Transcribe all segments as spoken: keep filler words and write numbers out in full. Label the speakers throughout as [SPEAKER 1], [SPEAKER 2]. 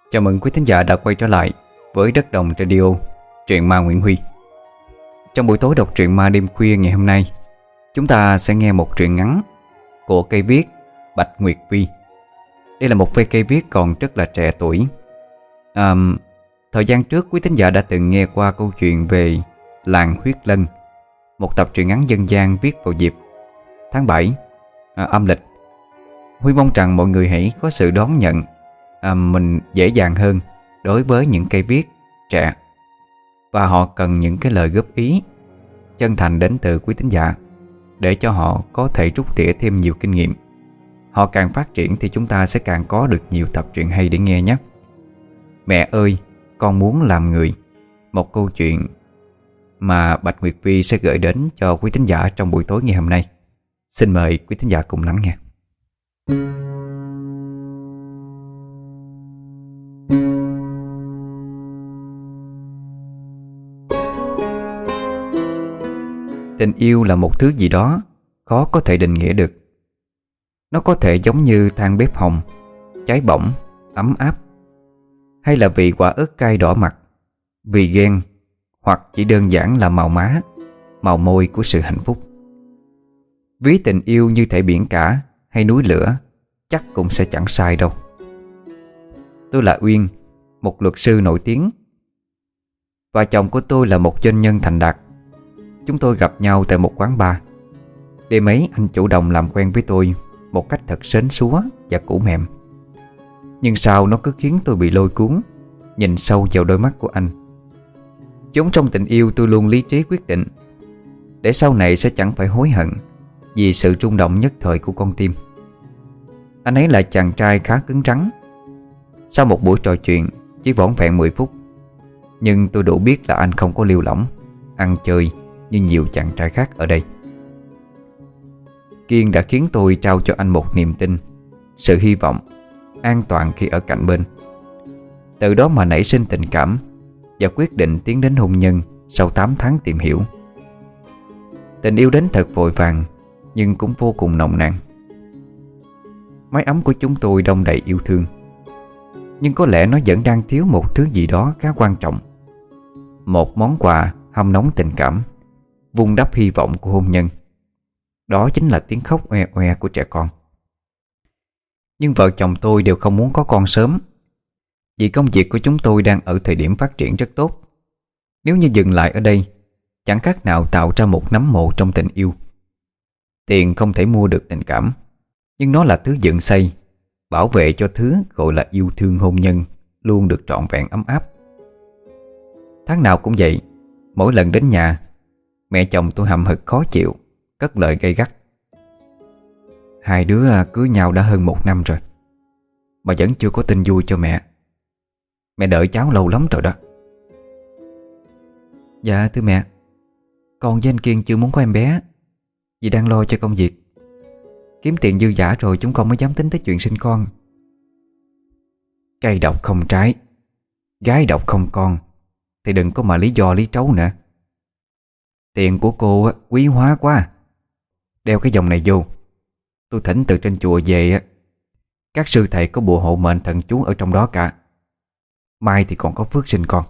[SPEAKER 1] Chào mừng quý thính giả đã quay trở lại với Đất Đồng Radio, truyện ma Nguyễn Huy. Trong buổi tối đọc truyện ma đêm khuya ngày hôm nay, chúng ta sẽ nghe một truyện ngắn của cây viết Bạch Nguyệt Vi. Đây là một cây viết còn rất là trẻ tuổi. à, Thời gian trước quý thính giả đã từng nghe qua câu chuyện về Làng Huyết Lân, một tập truyện ngắn dân gian viết vào dịp tháng bảy à, âm lịch. Huy mong rằng mọi người hãy có sự đón nhận à, mình dễ dàng hơn đối với những cây viết trẻ, và họ cần những cái lời góp ý chân thành đến từ quý thính giả để cho họ có thể rút tỉa thêm nhiều kinh nghiệm. Họ càng phát triển thì chúng ta sẽ càng có được nhiều tập truyện hay để nghe nhé. Mẹ ơi, con muốn làm người, một câu chuyện mà Bạch Nguyệt Vi sẽ gửi đến cho quý thính giả trong buổi tối ngày hôm nay. Xin mời quý thính giả cùng lắng nghe. Tình yêu là một thứ gì đó khó có thể định nghĩa được. Nó có thể giống như than bếp hồng, cháy bỏng, ấm áp, hay là vì quả ớt cay đỏ mặt, vì ghen, hoặc chỉ đơn giản là màu má, màu môi của sự hạnh phúc. Ví tình yêu như thể biển cả hay núi lửa chắc cũng sẽ chẳng sai đâu. Tôi là Uyên, một luật sư nổi tiếng, và chồng của tôi là một doanh nhân thành đạt. Chúng tôi gặp nhau tại một quán bar. Đêm ấy anh chủ động làm quen với tôi một cách thật sến súa và cũ mềm. Nhưng sao nó cứ khiến tôi bị lôi cuốn nhìn sâu vào đôi mắt của anh. Giống trong tình yêu, tôi luôn lý trí quyết định để sau này sẽ chẳng phải hối hận vì sự rung động nhất thời của con tim. Anh ấy là chàng trai khá cứng rắn. Sau một buổi trò chuyện chỉ vỏn vẹn mười phút, nhưng tôi đủ biết là anh không có liều lỏng, ăn chơi như nhiều chàng trai khác ở đây. Kiên đã khiến tôi trao cho anh một niềm tin, sự hy vọng, an toàn khi ở cạnh bên. Từ đó mà nảy sinh tình cảm và quyết định tiến đến hôn nhân sau tám tháng tìm hiểu. Tình yêu đến thật vội vàng nhưng cũng vô cùng nồng nàn. Mái ấm của chúng tôi đong đầy yêu thương, nhưng có lẽ nó vẫn đang thiếu một thứ gì đó khá quan trọng. Một món quà hâm nóng tình cảm, vun đắp hy vọng của hôn nhân. Đó chính là tiếng khóc oe oe của trẻ con. Nhưng vợ chồng tôi đều không muốn có con sớm, vì công việc của chúng tôi đang ở thời điểm phát triển rất tốt. Nếu như dừng lại ở đây, chẳng khác nào tạo ra một nấm mộ trong tình yêu. Tiền không thể mua được tình cảm, nhưng nó là thứ dựng xây, bảo vệ cho thứ gọi là yêu thương hôn nhân luôn được trọn vẹn ấm áp. Tháng nào cũng vậy, mỗi lần đến nhà, mẹ chồng tôi hậm hực khó chịu, cất lời gay gắt. Hai đứa cưới nhau đã hơn một năm rồi mà vẫn chưa có tin vui cho mẹ. Mẹ đợi cháu lâu lắm rồi đó. Dạ thưa mẹ, con với anh Kiên chưa muốn có em bé vì đang lo cho công việc. Kiếm tiền dư dả rồi chúng con mới dám tính tới chuyện sinh con. Cây độc không trái, gái độc không con, thì đừng có mà lý do lý trấu nữa. Tiền của cô quý hóa quá. Đeo cái vòng này vô, tôi thỉnh từ trên chùa về, các sư thầy có bùa hộ mệnh thần chú ở trong đó cả. Mai thì còn có phước sinh con.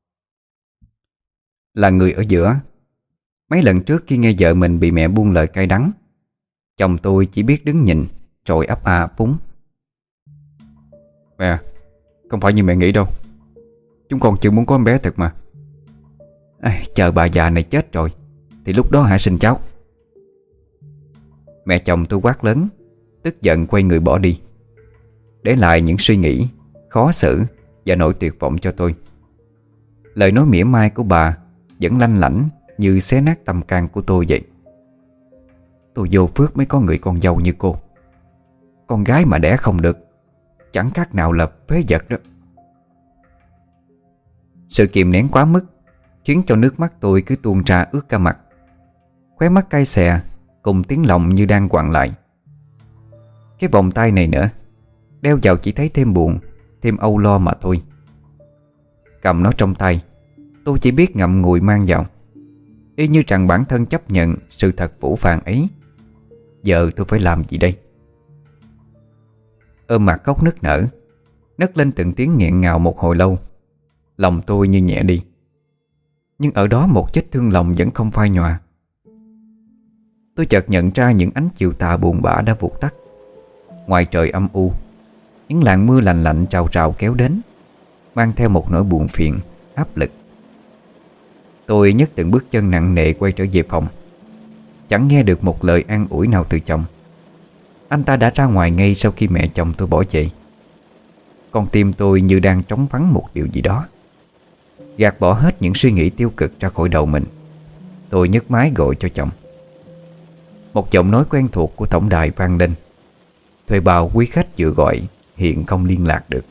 [SPEAKER 1] Là người ở giữa, mấy lần trước khi nghe vợ mình bị mẹ buông lời cay đắng, chồng tôi chỉ biết đứng nhìn rồi ấp a ấp úng. Mẹ, không phải như mẹ nghĩ đâu. Chúng con chưa muốn có em bé thật mà. À, chờ bà già này chết rồi thì lúc đó hãy sinh cháu. Mẹ chồng tôi quát lớn, tức giận quay người bỏ đi, để lại những suy nghĩ khó xử và nỗi tuyệt vọng cho tôi. Lời nói mỉa mai của bà vẫn lanh lảnh như xé nát tâm can của tôi vậy. Tôi vô phước mới có người con dâu như cô. Con gái mà đẻ không được chẳng khác nào là phế vật đó. Sự kìm nén quá mức khiến cho nước mắt tôi cứ tuôn ra ướt cả mặt. Khóe mắt cay xè cùng tiếng lòng như đang quặn lại. Cái vòng tay này nữa, đeo vào chỉ thấy thêm buồn, thêm âu lo mà thôi. Cầm nó trong tay, tôi chỉ biết ngậm ngùi mang vào, y như rằng bản thân chấp nhận sự thật phũ phàng ấy. Giờ tôi phải làm gì đây? Ôm mặt khóc nức nở, Nấc lên từng tiếng nghẹn ngào một hồi lâu. Lòng tôi như nhẹ đi. Nhưng ở đó một vết thương lòng vẫn không phai nhòa. Tôi chợt nhận ra những ánh chiều tà buồn bã đã vụt tắt. Ngoài trời âm u, những làn mưa lạnh lạnh trào trào kéo đến, mang theo một nỗi buồn phiền, áp lực. Tôi nhấc từng bước chân nặng nề quay trở về phòng. Chẳng nghe được một lời an ủi nào từ chồng. Anh ta đã ra ngoài ngay sau khi mẹ chồng tôi bỏ chạy. Con tim tôi như đang trống vắng một điều gì đó. Gạt bỏ hết những suy nghĩ tiêu cực ra khỏi đầu mình, tôi nhấc máy gọi cho chồng. Một giọng nói quen thuộc của tổng đài vang lên. Thuê bao quý khách vừa gọi hiện không liên lạc được.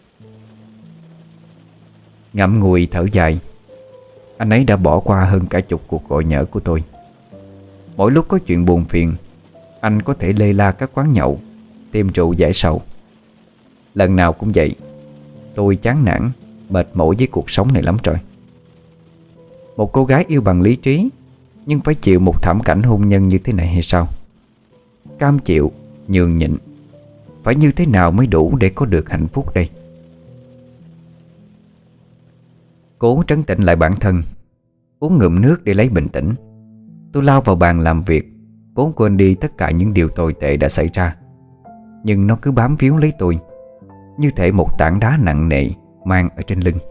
[SPEAKER 1] Ngậm ngùi thở dài. Anh ấy đã bỏ qua hơn cả chục cuộc gọi nhỡ của tôi. Mỗi lúc có chuyện buồn phiền, anh có thể lê la các quán nhậu, tiêm rượu giải sầu. Lần nào cũng vậy. Tôi chán nản, mệt mỏi với cuộc sống này lắm rồi. Một cô gái yêu bằng lý trí, nhưng phải chịu một thảm cảnh hôn nhân như thế này hay sao? Cam chịu, nhường nhịn, phải như thế nào mới đủ để có được hạnh phúc đây? Cố trấn tĩnh lại bản thân, uống ngụm nước để lấy bình tĩnh. Tôi lao vào bàn làm việc, cố quên đi tất cả những điều tồi tệ đã xảy ra. Nhưng nó cứ bám víu lấy tôi, như thể một tảng đá nặng nề mang ở trên lưng.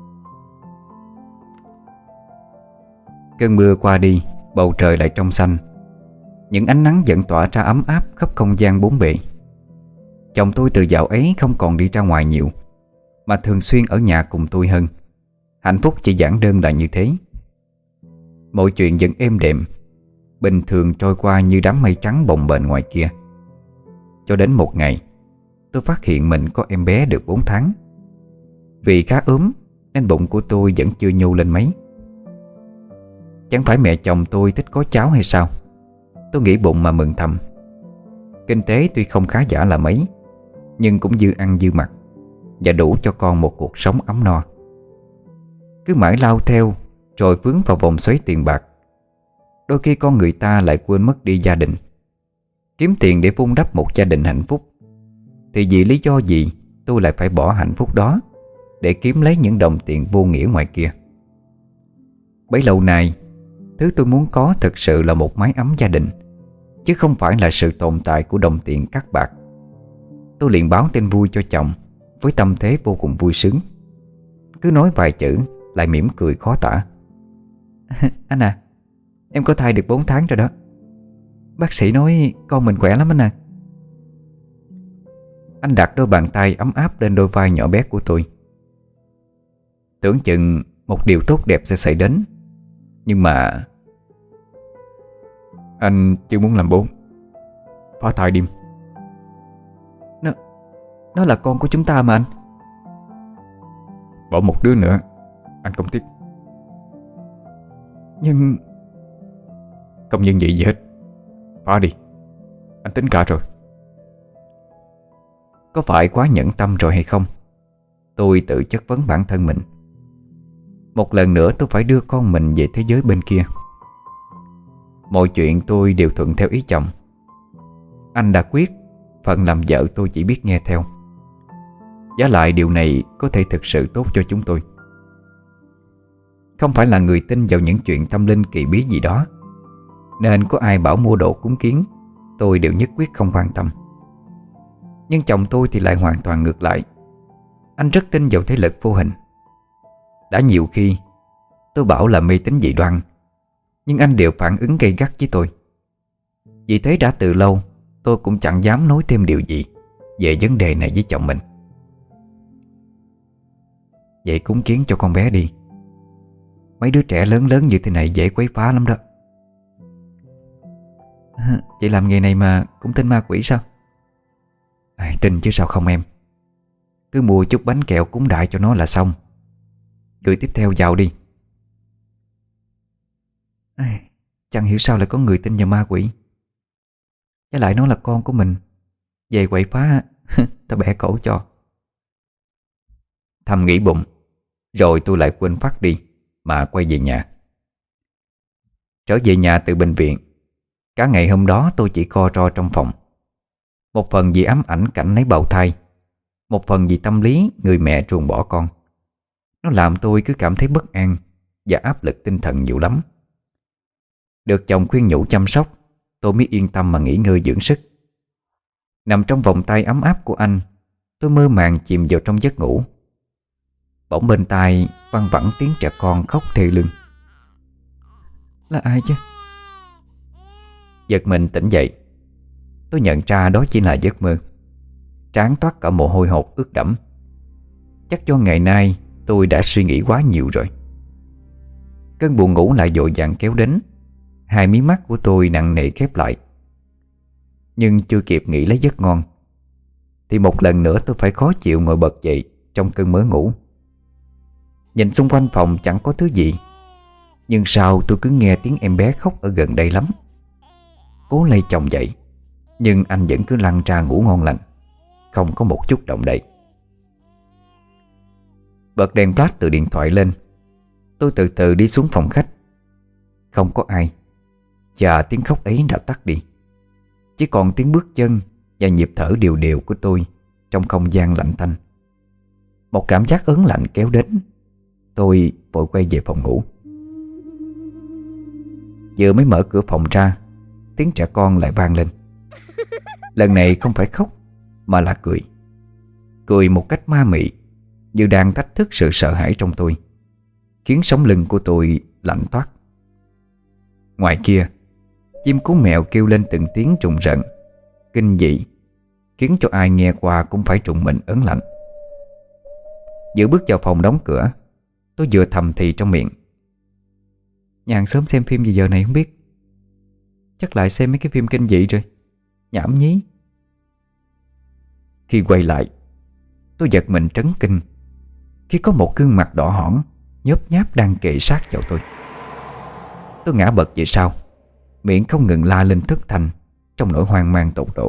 [SPEAKER 1] Cơn mưa qua đi, bầu trời lại trong xanh. Những ánh nắng vẫn tỏa ra ấm áp khắp không gian bốn bề. Chồng tôi từ dạo ấy không còn đi ra ngoài nhiều, mà thường xuyên ở nhà cùng tôi hơn. Hạnh phúc chỉ giản đơn là như thế. Mọi chuyện vẫn êm đềm, bình thường trôi qua như đám mây trắng bồng bềnh ngoài kia. Cho đến một ngày, tôi phát hiện mình có em bé được bốn tháng. Vì khá ốm nên bụng của tôi vẫn chưa nhô lên mấy. Chẳng phải mẹ chồng tôi thích có cháu hay sao? Tôi nghĩ bụng mà mừng thầm. Kinh tế tuy không khá giả là mấy, nhưng cũng dư ăn dư mặc, và đủ cho con một cuộc sống ấm no. Cứ mãi lao theo rồi vướng vào vòng xoáy tiền bạc. Đôi khi con người ta lại quên mất đi gia đình. Kiếm tiền để vun đắp một gia đình hạnh phúc, thì vì lý do gì tôi lại phải bỏ hạnh phúc đó để kiếm lấy những đồng tiền vô nghĩa ngoài kia? Bấy lâu nay, thứ tôi muốn có thực sự là một mái ấm gia đình, chứ không phải là sự tồn tại của đồng tiền cát bạc. Tôi liền báo tin vui cho chồng với tâm thế vô cùng vui sướng. Cứ nói vài chữ lại mỉm cười khó tả. Anh à, em có thai được bốn tháng rồi đó. Bác sĩ nói con mình khỏe lắm anh à. Anh đặt đôi bàn tay ấm áp lên đôi vai nhỏ bé của tôi. Tưởng chừng một điều tốt đẹp sẽ xảy đến, nhưng mà anh chưa muốn làm bố. Phá thai đi. Nó Nó là con của chúng ta mà anh. Bỏ một đứa nữa anh không tiếc. Nhưng không nhưng gì gì hết. Phá đi, anh tính cả rồi. Có phải quá nhẫn tâm rồi hay không? Tôi tự chất vấn bản thân mình. Một lần nữa tôi phải đưa con mình về thế giới bên kia. Mọi chuyện tôi đều thuận theo ý chồng. Anh đã quyết, phần làm vợ tôi chỉ biết nghe theo. Giá lại điều này có thể thực sự tốt cho chúng tôi. Không phải là người tin vào những chuyện tâm linh kỳ bí gì đó, nên có ai bảo mua đồ cúng kiến, tôi đều nhất quyết không quan tâm. Nhưng chồng tôi thì lại hoàn toàn ngược lại. Anh rất tin vào thế lực vô hình. Đã nhiều khi tôi bảo là mê tín dị đoan, nhưng anh đều phản ứng gay gắt với tôi. Vì thế đã từ lâu tôi cũng chẳng dám nói thêm điều gì về vấn đề này với chồng mình. Vậy cúng kiến cho con bé đi. Mấy đứa trẻ lớn lớn như thế này dễ quấy phá lắm đó. Chị làm nghề này mà cũng tin ma quỷ sao? À, tin chứ sao không em. Cứ mua chút bánh kẹo cúng đại cho nó là xong. Gửi tiếp theo vào đi. À, chẳng hiểu sao lại có người tin vào ma quỷ. Với lại nó là con của mình, về quậy phá ta bẻ cổ cho. Thầm nghĩ bụng, rồi tôi lại quên phát đi mà quay về nhà. Trở về nhà từ bệnh viện, cả ngày hôm đó tôi chỉ co ro trong phòng. Một phần vì ám ảnh cảnh lấy bào thai, Một phần vì tâm lý người mẹ ruồng bỏ con. Nó làm tôi cứ cảm thấy bất an và áp lực tinh thần nhiều lắm. Được chồng khuyên nhủ chăm sóc, tôi mới yên tâm mà nghỉ ngơi dưỡng sức. Nằm trong vòng tay ấm áp của anh, tôi mơ màng chìm vào trong giấc ngủ. Bỗng bên tai văng vẳng tiếng trẻ con khóc thê lương. Là ai chứ? Giật mình tỉnh dậy, tôi nhận ra đó chỉ là giấc mơ. Trán toát cả mồ hôi hột ướt đẫm. Chắc do ngày nay tôi đã suy nghĩ quá nhiều rồi. Cơn buồn ngủ lại vội vàng kéo đến. Hai mí mắt của tôi nặng nề khép lại. Nhưng chưa kịp nghĩ lấy giấc ngon thì một lần nữa tôi phải khó chịu ngồi bật dậy trong cơn mơ ngủ. Nhìn xung quanh phòng chẳng có thứ gì, nhưng sao tôi cứ nghe tiếng em bé khóc ở gần đây lắm. Cố lay chồng dậy, nhưng anh vẫn cứ lăn ra ngủ ngon lành, không có một chút động đậy. Bật đèn flash từ điện thoại lên, tôi từ từ đi xuống phòng khách. Không có ai, và tiếng khóc ấy đã tắt đi. Chỉ còn tiếng bước chân và nhịp thở đều đều của tôi trong không gian lạnh tanh. Một cảm giác ớn lạnh kéo đến. Tôi vội quay về phòng ngủ. Vừa mới mở cửa phòng ra, tiếng trẻ con lại vang lên. Lần này không phải khóc mà là cười. Cười một cách ma mị, như đang thách thức sự sợ hãi trong tôi, khiến sống lưng của tôi lạnh toát. Ngoài kia, chim cú mèo kêu lên từng tiếng rùng rợn, kinh dị, khiến cho ai nghe qua cũng phải trùng mình ớn lạnh. Vừa bước vào phòng đóng cửa, tôi vừa thầm thì trong miệng: Nhàn sớm xem phim gì giờ này không biết. Chắc lại xem mấy cái phim kinh dị rồi. Nhảm nhí. Khi quay lại, tôi giật mình trấn kinh khi có một gương mặt đỏ hỏn nhớp nháp đang kề sát vào tôi. Tôi ngã bật về sau, miệng không ngừng la lên thất thanh trong nỗi hoang mang tột độ.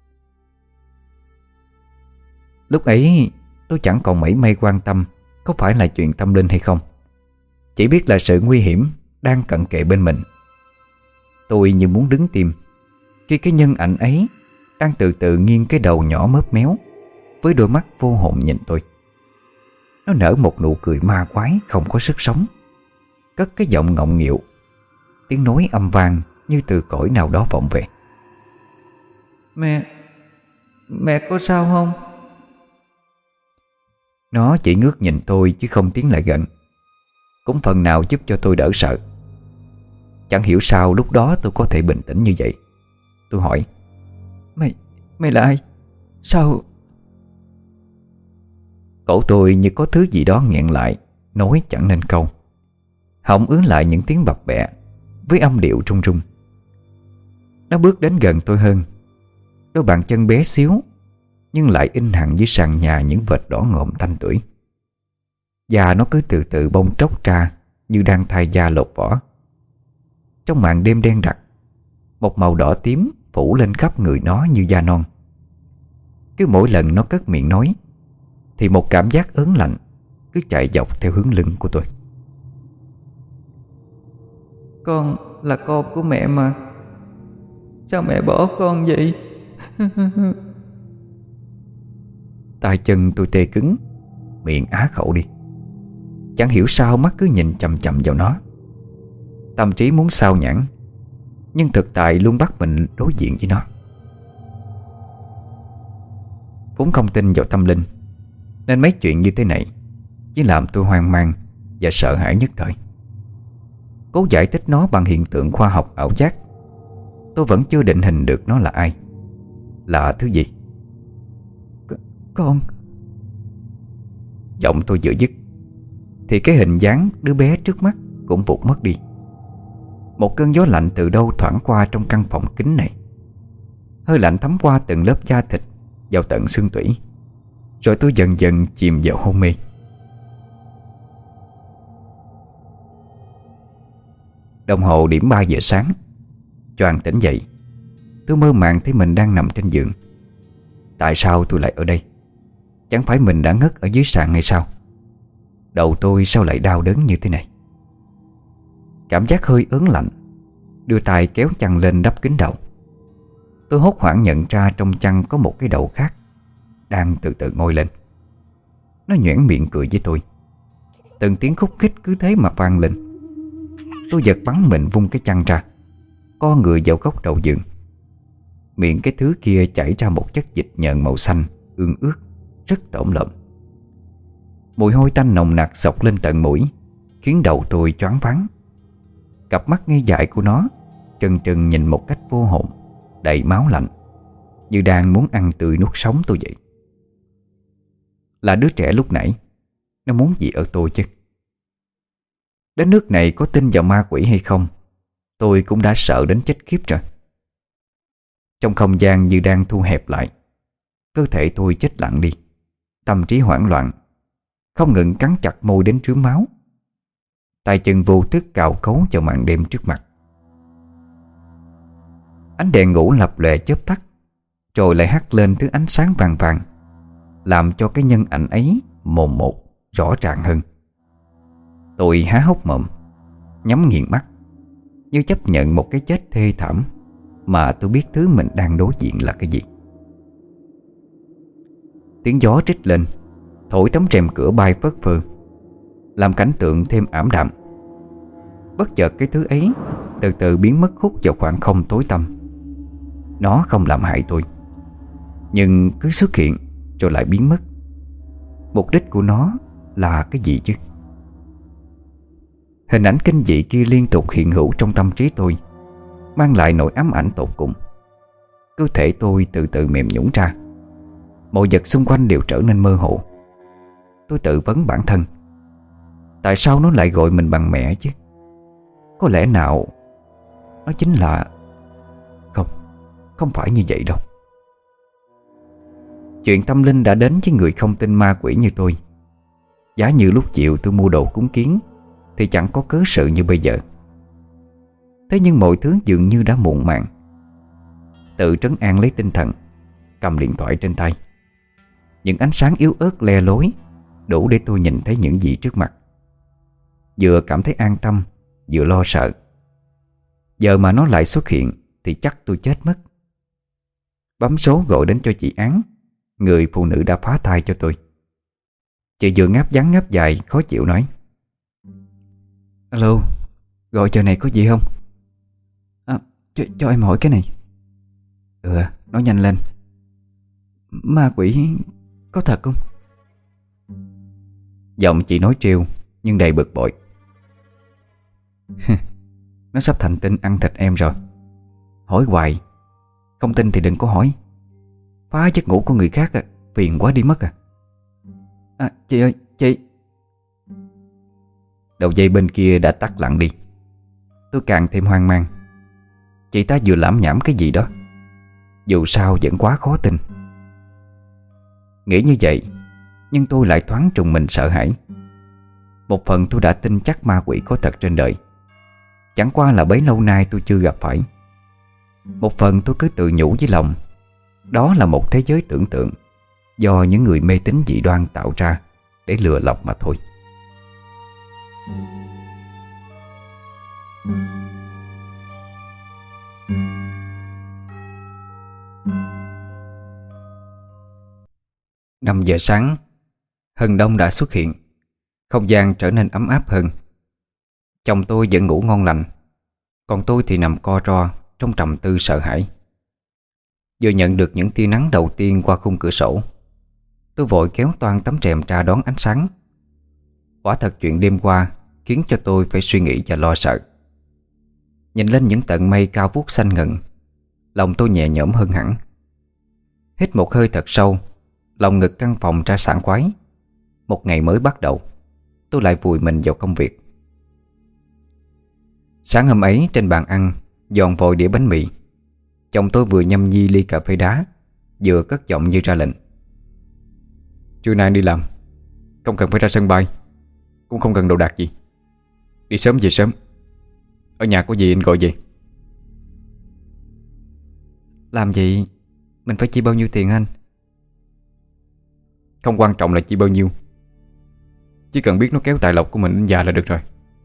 [SPEAKER 1] Lúc ấy tôi chẳng còn mảy may quan tâm có phải là chuyện tâm linh hay không. Chỉ biết là sự nguy hiểm đang cận kề bên mình. Tôi như muốn đứng tim khi cái nhân ảnh ấy đang từ từ nghiêng cái đầu nhỏ mớp méo với đôi mắt vô hồn nhìn tôi. Nó nở một nụ cười ma quái không có sức sống, cất cái giọng ngọng nghịu, tiếng nói âm vang như từ cõi nào đó vọng về. Mẹ, mẹ có sao không? Nó chỉ ngước nhìn tôi chứ không tiến lại gần, cũng phần nào giúp cho tôi đỡ sợ. Chẳng hiểu sao lúc đó tôi có thể bình tĩnh như vậy. Tôi hỏi: Mày, mày là ai? Sao? Cổ tôi như có thứ gì đó nghẹn lại, nói chẳng nên câu. Họng ứa lại những tiếng bập bẹ với âm điệu run run. Nó bước đến gần tôi hơn. Đôi bàn chân bé xíu nhưng lại in hằn dưới sàn nhà những vệt đỏ ngòm tanh tưởi. Da nó cứ từ từ bong tróc ra như đang thay da lột vỏ. Trong màn đêm đen đặc, một màu đỏ tím phủ lên khắp người nó như da non. Cứ mỗi lần nó cất miệng nói thì một cảm giác ớn lạnh cứ chạy dọc theo hướng lưng của tôi. Con là con của mẹ mà. Sao mẹ bỏ con vậy? Tay chân tôi tê cứng, miệng á khẩu đi. Chẳng hiểu sao mắt cứ nhìn chằm chằm vào nó. Tâm trí muốn sao nhãng, nhưng thực tại luôn bắt mình đối diện với nó. Vốn không tin vào tâm linh, nên mấy chuyện như thế này chỉ làm tôi hoang mang và sợ hãi nhất thời. Cố giải thích nó bằng hiện tượng khoa học ảo giác, tôi vẫn chưa định hình được nó là ai, là thứ gì. Con. Giọng tôi vừa dứt thì cái hình dáng đứa bé trước mắt cũng vụt mất đi. Một cơn gió lạnh từ đâu thoảng qua trong căn phòng kín này. Hơi lạnh thấm qua từng lớp da thịt vào tận xương tủy, rồi tôi dần dần chìm vào hôn mê. Đồng hồ điểm ba giờ sáng. Choàng tỉnh dậy, tôi mơ màng thấy mình đang nằm trên giường. Tại sao tôi lại ở đây? Chẳng phải mình đã ngất ở dưới sàn hay sao? Đầu tôi sao lại đau đớn như thế này? Cảm giác hơi ớn lạnh, đưa tay kéo chăn lên đắp kín đầu. Tôi hốt hoảng nhận ra trong chăn có một cái đầu khác, đang từ từ ngoi lên. Nó nhoẻn miệng cười với tôi. Từng tiếng khúc khích cứ thế mà vang lên. Tôi giật bắn mình vung cái chăn ra, co người vào góc đầu giường. Miệng cái thứ kia chảy ra một chất dịch nhờn màu xanh, ương ướt, rất tởm lợm. Mùi hôi tanh nồng nặc xộc lên tận mũi, khiến đầu tôi choáng váng. Cặp mắt ngây dại của nó trừng trừng nhìn một cách vô hồn, đầy máu lạnh, như đang muốn ăn tươi nuốt sống tôi vậy. Là đứa trẻ lúc nãy, nó muốn gì ở tôi chứ? Đến nước này có tin vào ma quỷ hay không, tôi cũng đã sợ đến chết khiếp rồi. Trong không gian như đang thu hẹp lại, cơ thể tôi chết lặng đi, tâm trí hoảng loạn, không ngừng cắn chặt môi đến rướm máu. Tay chân vô thức cào cấu vào màn đêm trước mặt. Ánh đèn ngủ lập lòe chớp tắt, rồi lại hắt lên thứ ánh sáng vàng vàng, làm cho cái nhân ảnh ấy mồn một rõ ràng hơn. Tôi há hốc mồm, nhắm nghiền mắt, như chấp nhận một cái chết thê thảm mà tôi biết thứ mình đang đối diện là cái gì. Tiếng gió trích lên, thổi tấm rèm cửa bay phất phơ, làm cảnh tượng thêm ảm đạm. Bất chợt cái thứ ấy từ từ biến mất hút vào khoảng không tối tăm. Nó không làm hại tôi, nhưng cứ xuất hiện rồi lại biến mất. Mục đích của nó là cái gì chứ? Hình ảnh kinh dị kia liên tục hiện hữu trong tâm trí tôi, mang lại nỗi ám ảnh tột cùng. Cơ thể tôi từ từ mềm nhũn ra, mọi vật xung quanh đều trở nên mơ hồ. Tôi tự vấn bản thân, tại sao nó lại gọi mình bằng mẹ chứ? Có lẽ nào nó chính là... Không, không phải như vậy đâu. Chuyện tâm linh đã đến với người không tin ma quỷ như tôi. Giá như lúc chiều tôi mua đồ cúng kiến thì chẳng có cớ sự như bây giờ. Thế nhưng mọi thứ dường như đã muộn màng. Tự trấn an lấy tinh thần, cầm điện thoại trên tay. Những ánh sáng yếu ớt le lối đủ để tôi nhìn thấy những gì trước mặt. Vừa cảm thấy an tâm, vừa lo sợ. Giờ mà nó lại xuất hiện thì chắc tôi chết mất. Bấm số gọi đến cho chị Án, người phụ nữ đã phá thai cho tôi. Chị vừa ngáp ngắn ngáp dài khó chịu nói: Alo, gọi giờ này có gì không? À, cho, cho em hỏi cái này. Ừ, nói nhanh lên. Ma quỷ có thật không? Giọng chị nói trêu nhưng đầy bực bội. Nó sắp thành tinh ăn thịt em rồi. Hỏi hoài, không tin thì đừng có hỏi. Phá giấc ngủ của người khác à, phiền quá đi mất à. À chị ơi, chị. Đầu dây bên kia đã tắt lặng đi. Tôi càng thêm hoang mang. Chị ta vừa lảm nhảm cái gì đó, dù sao vẫn quá khó tin. Nghĩ như vậy, nhưng tôi lại thoáng trùng mình sợ hãi. Một phần tôi đã tin chắc ma quỷ có thật trên đời, chẳng qua là bấy lâu nay tôi chưa gặp phải. Một phần tôi cứ tự nhủ với lòng, đó là một thế giới tưởng tượng do những người mê tín dị đoan tạo ra để lừa lọc mà thôi. Năm giờ sáng, Hân Đông đã xuất hiện. Không gian trở nên ấm áp hơn. Chồng tôi vẫn ngủ ngon lành, còn tôi thì nằm co ro trong trầm tư sợ hãi. Vừa nhận được những tia nắng đầu tiên qua khung cửa sổ, tôi vội kéo toang tấm rèm ra đón ánh sáng. Quả thật chuyện đêm qua khiến cho tôi phải suy nghĩ và lo sợ. Nhìn lên những tận mây cao vút xanh ngần, lòng tôi nhẹ nhõm hơn hẳn. Hít một hơi thật sâu, lòng ngực căn phòng ra sảng khoái. Một ngày mới bắt đầu, tôi lại vùi mình vào công việc. Sáng hôm ấy trên bàn ăn dọn vội đĩa bánh mì, chồng tôi vừa nhâm nhi ly cà phê đá, vừa cất giọng như ra lệnh: Trưa nay đi làm, không cần phải ra sân bay, cũng không cần đồ đạc gì. Đi sớm về sớm. Ở nhà có gì anh gọi về. Làm gì mình phải chi bao nhiêu tiền anh? Không quan trọng là chi bao nhiêu, chỉ cần biết nó kéo tài lộc của mình đến già là được rồi.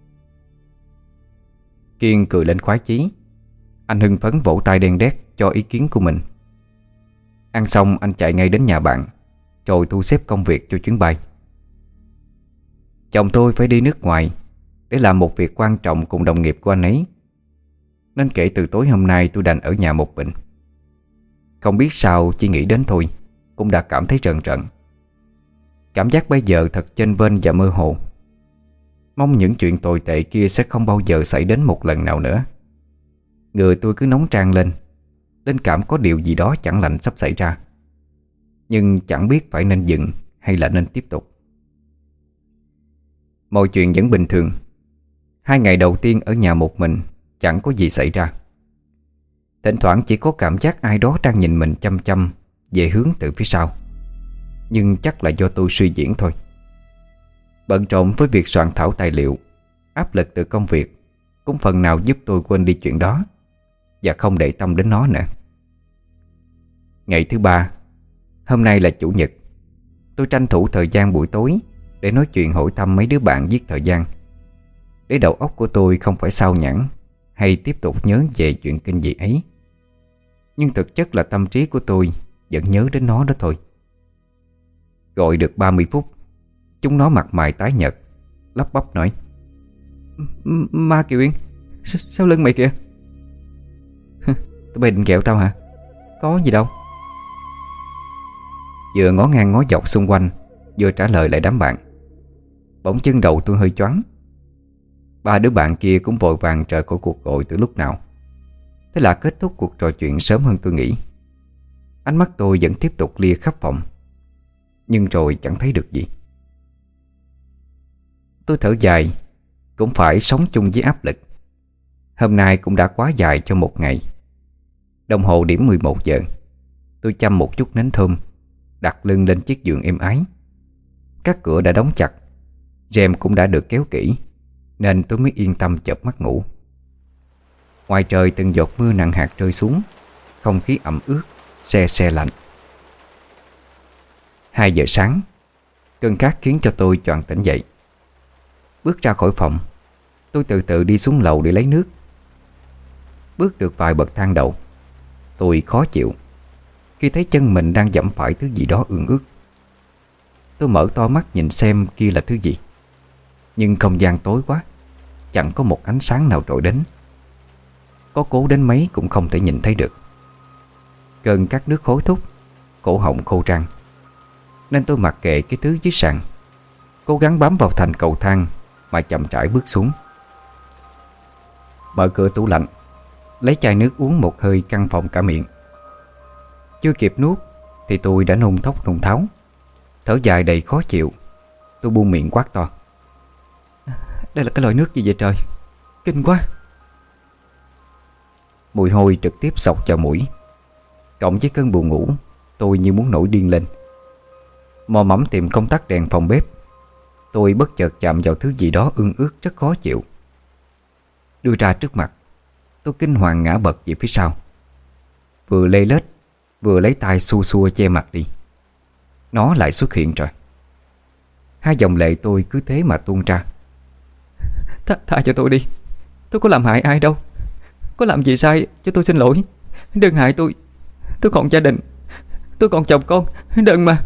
[SPEAKER 1] Kiên cười lên khoái chí. Anh hưng phấn vỗ tay đen đét cho ý kiến của mình. Ăn xong anh chạy ngay đến nhà bạn, rồi thu xếp công việc cho chuyến bay. Chồng tôi phải đi nước ngoài để làm một việc quan trọng cùng đồng nghiệp của anh ấy, nên kể từ tối hôm nay tôi đành ở nhà một mình. Không biết sao chỉ nghĩ đến thôi cũng đã cảm thấy rờn rợn. Cảm giác bây giờ thật chênh vênh và mơ hồ. Mong những chuyện tồi tệ kia sẽ không bao giờ xảy đến một lần nào nữa. Người tôi cứ nóng tràn lên, linh cảm có điều gì đó chẳng lành sắp xảy ra, nhưng chẳng biết phải nên dừng hay là nên tiếp tục. Mọi chuyện vẫn bình thường. Hai ngày đầu tiên ở nhà một mình chẳng có gì xảy ra. Thỉnh thoảng chỉ có cảm giác ai đó đang nhìn mình chăm chăm về hướng từ phía sau, nhưng chắc là do tôi suy diễn thôi. Bận rộn với việc soạn thảo tài liệu, áp lực từ công việc cũng phần nào giúp tôi quên đi chuyện đó và không để tâm đến nó nữa. Ngày thứ ba, hôm nay là chủ nhật. Tôi tranh thủ thời gian buổi tối để nói chuyện hỏi thăm mấy đứa bạn giết thời gian, để đầu óc của tôi không phải sao nhãng hay tiếp tục nhớ về chuyện kinh dị ấy. Nhưng thực chất là tâm trí của tôi vẫn nhớ đến nó đó thôi. Gọi được ba mươi phút, chúng nó mặt mày tái nhợt, lắp bắp nói: Ma Kiều Yên, sao lưng mày kìa? Tụi bay định kẹo tao hả? Có gì đâu. Vừa ngó ngang ngó dọc xung quanh, vừa trả lời lại đám bạn. Bỗng chân đầu tôi hơi choáng. Ba đứa bạn kia cũng vội vàng rời khỏi cuộc gọi từ lúc nào. Thế là kết thúc cuộc trò chuyện sớm hơn tôi nghĩ. Ánh mắt tôi vẫn tiếp tục lia khắp phòng, nhưng rồi chẳng thấy được gì. Tôi thở dài. Cũng phải sống chung với áp lực. Hôm nay cũng đã quá dài cho một ngày. Đồng hồ điểm mười một giờ. Tôi chăm một chút nến thơm, đặt lưng lên chiếc giường êm ái. Các cửa đã đóng chặt, rèm cũng đã được kéo kỹ, nên tôi mới yên tâm chợp mắt ngủ. Ngoài trời từng giọt mưa nặng hạt rơi xuống, không khí ẩm ướt, se se lạnh. Hai giờ sáng, cơn khát khiến cho tôi choàng tỉnh dậy. Bước ra khỏi phòng, tôi từ từ đi xuống lầu để lấy nước. Bước được vài bậc thang đầu, tôi khó chịu khi thấy chân mình đang dẫm phải thứ gì đó ương ướt. Tôi mở to mắt nhìn xem kia là thứ gì, nhưng không gian tối quá, chẳng có một ánh sáng nào trội đến. Có cố đến mấy cũng không thể nhìn thấy được. Cơn cắt nước hối thúc, cổ họng khô răng, nên tôi mặc kệ cái thứ dưới sàn, cố gắng bám vào thành cầu thang mà chậm rãi bước xuống. Mở cửa tủ lạnh, lấy chai nước uống một hơi căng phòng cả miệng. Chưa kịp nuốt thì tôi đã nôn thốc nôn tháo, thở dài đầy khó chịu. Tôi buông miệng quát to: Đây là cái loại nước gì vậy trời? Kinh quá! Mùi hôi trực tiếp xộc vào mũi, cộng với cơn buồn ngủ, tôi như muốn nổi điên lên. Mò mẫm tìm công tắc đèn phòng bếp, tôi bất chợt chạm vào thứ gì đó ương ướt rất khó chịu. Đưa ra trước mặt, tôi kinh hoàng ngã bật về phía sau. Vừa lê lết, vừa lấy tay xua xua che mặt đi. Nó lại xuất hiện rồi. Hai dòng lệ tôi cứ thế mà tuôn ra. Tha, tha cho tôi đi, tôi có làm hại ai đâu. Có làm gì sai cho tôi xin lỗi. Đừng hại tôi, tôi còn gia đình, tôi còn chồng con, đừng mà.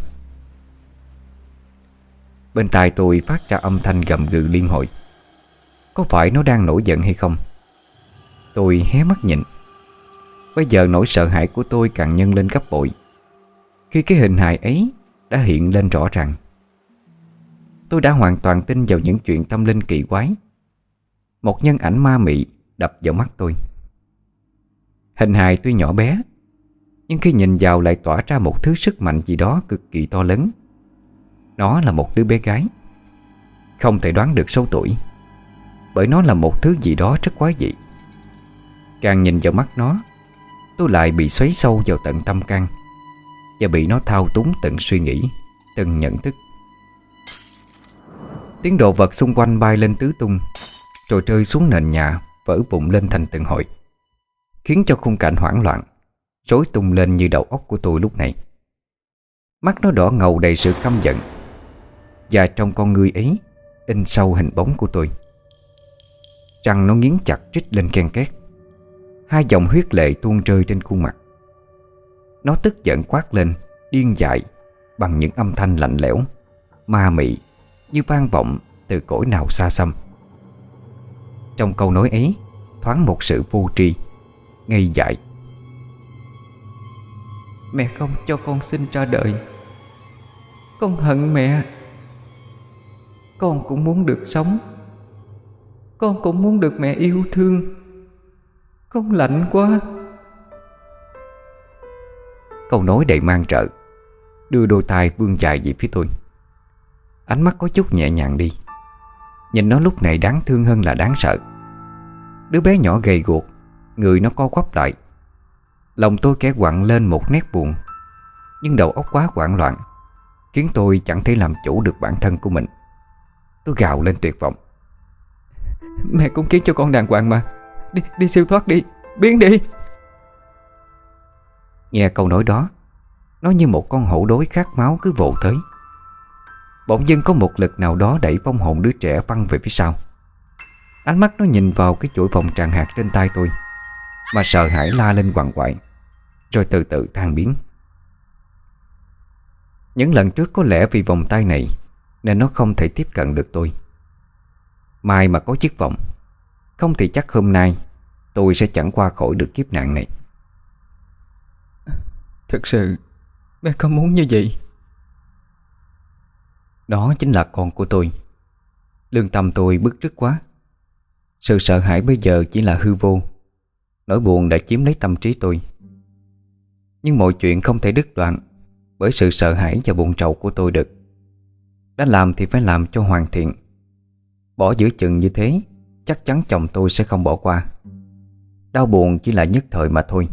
[SPEAKER 1] Bên tai tôi phát ra âm thanh gầm gừ liên hồi. Có phải nó đang nổi giận hay không? Tôi hé mắt nhìn. Bây giờ nỗi sợ hãi của tôi càng nhân lên gấp bội khi cái hình hài ấy đã hiện lên rõ ràng. Tôi đã hoàn toàn tin vào những chuyện tâm linh kỳ quái. Một nhân ảnh ma mị đập vào mắt tôi. Hình hài tuy nhỏ bé, nhưng khi nhìn vào lại tỏa ra một thứ sức mạnh gì đó cực kỳ to lớn. Nó là một đứa bé gái. Không thể đoán được số tuổi, bởi nó là một thứ gì đó rất quái dị. Càng nhìn vào mắt nó, tôi lại bị xoáy sâu vào tận tâm can, và bị nó thao túng từng suy nghĩ, từng nhận thức. Tiếng đồ vật xung quanh bay lên tứ tung, rồi rơi xuống nền nhà, vỡ vụn lên thành từng hồi, khiến cho khung cảnh hoảng loạn, rối tung lên như đầu óc của tôi lúc này. Mắt nó đỏ ngầu đầy sự căm giận, và trong con ngươi ấy in sâu hình bóng của tôi. Răng nó nghiến chặt rít lên ken két. Hai dòng huyết lệ tuôn rơi trên khuôn mặt. Nó tức giận quát lên, điên dại, bằng những âm thanh lạnh lẽo, ma mị, như vang vọng từ cõi nào xa xăm. Trong câu nói ấy thoáng một sự vô tri, ngây dại. Mẹ không cho con sinh ra đời, con hận mẹ. Con cũng muốn được sống, con cũng muốn được mẹ yêu thương. Con lạnh quá. Câu nói đầy mang trợ, đưa đôi tay vươn dài về phía tôi. Ánh mắt có chút nhẹ nhàng đi. Nhìn nó lúc này đáng thương hơn là đáng sợ. Đứa bé nhỏ gầy guộc, người nó co quắp lại. Lòng tôi kẻ quặn lên một nét buồn, nhưng đầu óc quá hoảng loạn, khiến tôi chẳng thể làm chủ được bản thân của mình. Tôi gào lên tuyệt vọng. Mẹ cũng khiến cho con đàng hoàng mà. Đi, đi siêu thoát đi, biến đi. Nghe câu nói đó, nó như một con hổ đói khát máu cứ vồ tới. Bỗng dưng có một lực nào đó đẩy vong hồn đứa trẻ văng về phía sau. Ánh mắt nó nhìn vào cái chuỗi vòng tràng hạt trên tay tôi, mà sợ hãi la lên quằn quại, rồi từ từ tan biến. Những lần trước có lẽ vì vòng tay này nên nó không thể tiếp cận được tôi. Mai mà có chiếc vòng, không thì chắc hôm nay tôi sẽ chẳng qua khỏi được kiếp nạn này. Thực sự mẹ không muốn như vậy. Đó chính là con của tôi. Lương tâm tôi bứt rứt quá. Sự sợ hãi bây giờ chỉ là hư vô. Nỗi buồn đã chiếm lấy tâm trí tôi. Nhưng mọi chuyện không thể đứt đoạn bởi sự sợ hãi và buồn rầu của tôi được. Đã làm thì phải làm cho hoàn thiện. Bỏ giữa chừng như thế, chắc chắn chồng tôi sẽ không bỏ qua. Đau buồn chỉ là nhất thời mà thôi.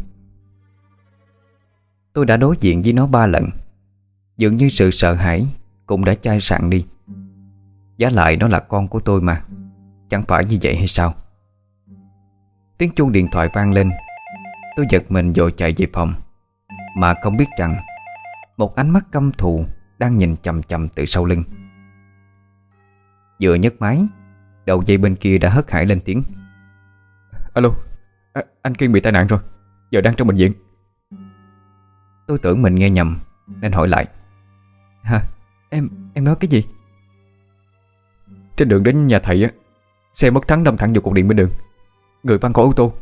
[SPEAKER 1] Tôi đã đối diện với nó ba lần. Dường như sự sợ hãi cũng đã chai sạn đi. Giá lại nó là con của tôi mà, chẳng phải như vậy hay sao? Tiếng chuông điện thoại vang lên. Tôi giật mình vội chạy về phòng, mà không biết rằng một ánh mắt căm thù đang nhìn chằm chằm từ sau lưng. Vừa nhấc máy, đầu dây bên kia đã hớt hải lên tiếng. Alo, à, anh Kiên bị tai nạn rồi, giờ đang trong bệnh viện. Tôi tưởng mình nghe nhầm nên hỏi lại. Hả? Em, em nói cái gì? Trên đường đến nhà thầy á, xe mất thắng đâm thẳng vào cột điện bên đường, người văng khỏi ô tô.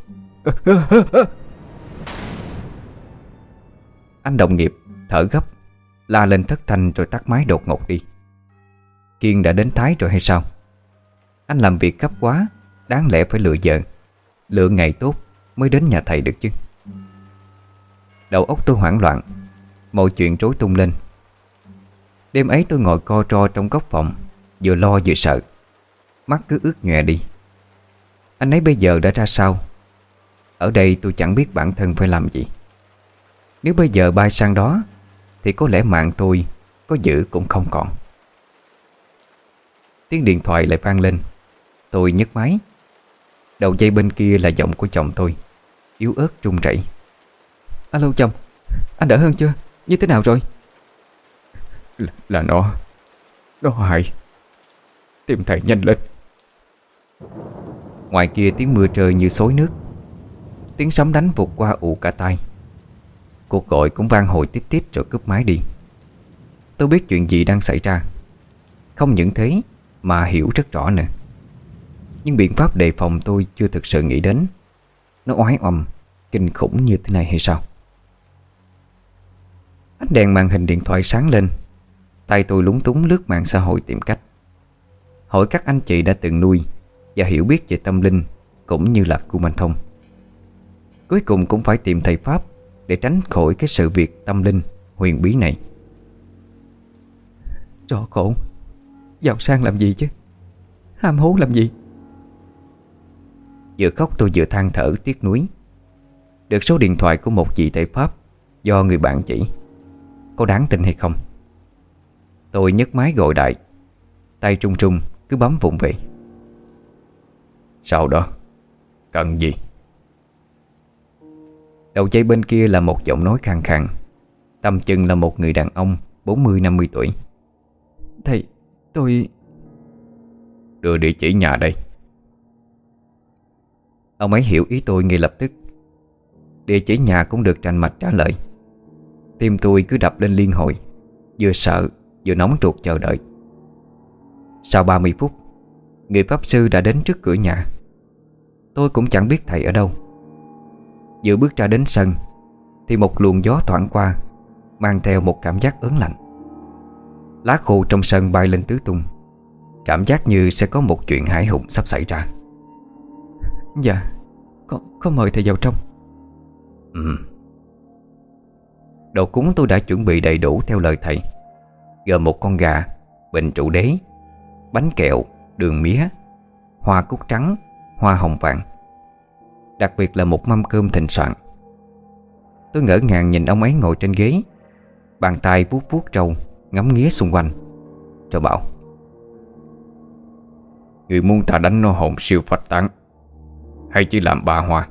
[SPEAKER 1] Anh đồng nghiệp thở gấp, la lên thất thanh rồi tắt máy đột ngột đi. Kiên đã đến Thái rồi hay sao? Anh làm việc gấp quá, đáng lẽ phải lựa giờ, lựa ngày tốt mới đến nhà thầy được chứ. Đầu óc tôi hoảng loạn, mọi chuyện rối tung lên. Đêm ấy tôi ngồi co ro trong góc phòng, vừa lo vừa sợ, mắt cứ ướt nhòe đi. Anh ấy bây giờ đã ra sao? Ở đây tôi chẳng biết bản thân phải làm gì. Nếu bây giờ bay sang đó thì có lẽ mạng tôi có giữ cũng không còn. Tiếng điện thoại lại vang lên. Tôi nhấc máy. Đầu dây bên kia là giọng của chồng tôi, yếu ớt run rẩy. Alo chồng, anh đỡ hơn chưa? Như thế nào rồi? Là, là nó Nó hại. Tìm thầy nhanh lên. Ngoài kia tiếng mưa rơi như xối nước. Tiếng sấm đánh vụt qua ù cả tai. Cuộc gọi cũng vang hồi tít tít rồi cúp máy đi. Tôi biết chuyện gì đang xảy ra. Không những thế mà hiểu rất rõ nữa. Nhưng biện pháp đề phòng tôi chưa thực sự nghĩ đến. Nó oái oăm, kinh khủng như thế này hay sao? Ánh đèn màn hình điện thoại sáng lên. Tay tôi lúng túng lướt mạng xã hội tìm cách hỏi các anh chị đã từng nuôi và hiểu biết về tâm linh cũng như là Kumanthong. Cuối cùng cũng phải tìm thầy Pháp để tránh khỏi cái sự việc tâm linh huyền bí này. Rõ khổ, giàu sang làm gì chứ, ham hố làm gì? Vừa khóc tôi vừa than thở tiếc nuối. Được số điện thoại của một vị thầy Pháp do người bạn chỉ. Có đáng tin hay không? Tôi nhấc máy gọi đại, tay trung trung cứ bấm vụng về. Sao đó? Cần gì? Đầu dây bên kia là một giọng nói khàn khàn, tầm chừng là một người đàn ông bốn mươi năm mươi tuổi. Thầy, tôi... Đưa địa chỉ nhà đây. Ông ấy hiểu ý tôi ngay lập tức. Địa chỉ nhà cũng được rành mạch trả lời. Tim tôi cứ đập lên liên hồi. vừa sợ vừa nóng ruột chờ đợi. Sau ba mươi phút, người pháp sư đã đến trước cửa nhà. Tôi cũng chẳng biết thầy ở đâu. Vừa bước ra đến sân thì một luồng gió thoảng qua, mang theo một cảm giác ớn lạnh. Lá khô trong sân bay lên tứ tung, cảm giác như sẽ có một chuyện hãi hùng sắp xảy ra. Dạ, con, con mời thầy vào trong. Ừ. Đồ cúng tôi đã chuẩn bị đầy đủ theo lời thầy, gồm một con gà, bình trụ đế, bánh kẹo, đường mía, hoa cúc trắng, hoa hồng vàng, đặc biệt là một mâm cơm thịnh soạn. Tôi ngỡ ngàng nhìn ông ấy ngồi trên ghế, bàn tay vuốt vuốt trâu, ngắm nghía xung quanh, rồi bảo: người muốn ta đánh nó hồn siêu phách tán, hay chỉ làm ba hoa?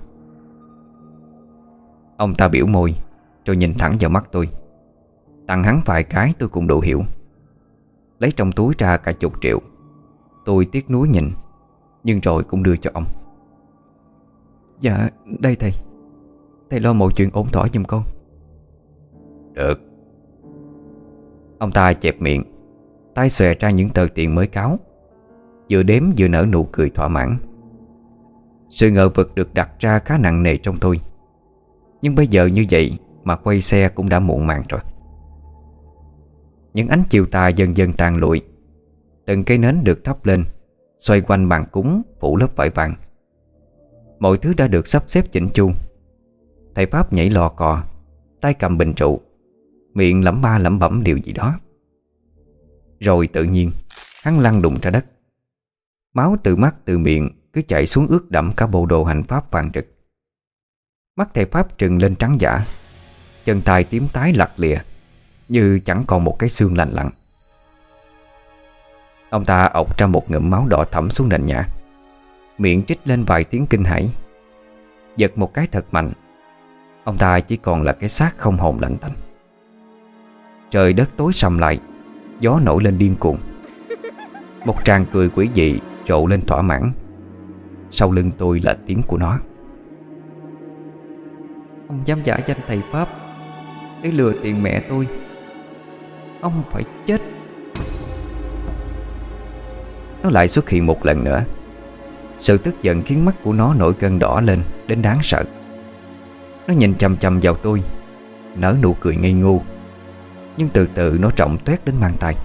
[SPEAKER 1] Ông ta biểu môi, rồi nhìn thẳng vào mắt tôi. Tặng hắn vài cái tôi cũng đủ hiểu. Lấy trong túi ra cả chục triệu. Tôi tiếc nuối nhìn, nhưng rồi cũng đưa cho ông. Dạ, đây thầy. Thầy lo mọi chuyện ổn thỏa giùm con. Được. Ông ta chẹp miệng, tay xòe ra những tờ tiền mới cáo, vừa đếm vừa nở nụ cười thỏa mãn. Sự ngờ vực được đặt ra khá nặng nề trong tôi. Nhưng bây giờ như vậy mà quay xe cũng đã muộn màng rồi. Những ánh chiều tà dần dần tàn lụi. Từng cây nến được thắp lên, xoay quanh bàn cúng phủ lớp vải vàng. Mọi thứ đã được sắp xếp chỉnh chu. Thầy Pháp nhảy lò cò, tay cầm bình trụ, miệng lẩm ba lẩm bẩm điều gì đó. Rồi tự nhiên hắn lăn đùng ra đất. Máu từ mắt từ miệng cứ chảy xuống ướt đẫm cả bộ đồ hành pháp vàng rực. Mắt thầy Pháp trừng lên trắng dã, chân tay tím tái lặt lìa, như chẳng còn một cái xương lành lặn. Ông ta ộc ra một ngụm máu đỏ thẫm xuống nền nhà, miệng trích lên vài tiếng kinh hãi. Giật một cái thật mạnh, ông ta chỉ còn là cái xác không hồn lạnh tanh. Trời đất tối sầm lại, gió nổi lên điên cuồng. Một tràng cười quỷ dị trộ lên thỏa mãn. Sau lưng tôi là tiếng của nó. Ông dám giả danh thầy Pháp để lừa tiền mẹ tôi, ông phải chết. Nó lại xuất hiện một lần nữa. Sự tức giận khiến mắt của nó nổi cơn đỏ lên đến đáng sợ. Nó nhìn chằm chằm vào tôi, nở nụ cười ngây ngô. Nhưng từ từ nó trọng toét đến mang tay.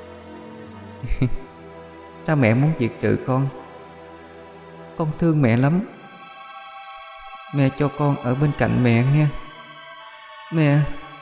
[SPEAKER 1] Sao mẹ muốn diệt trừ con? Con thương mẹ lắm. Mẹ cho con ở bên cạnh mẹ nghe. Mẹ.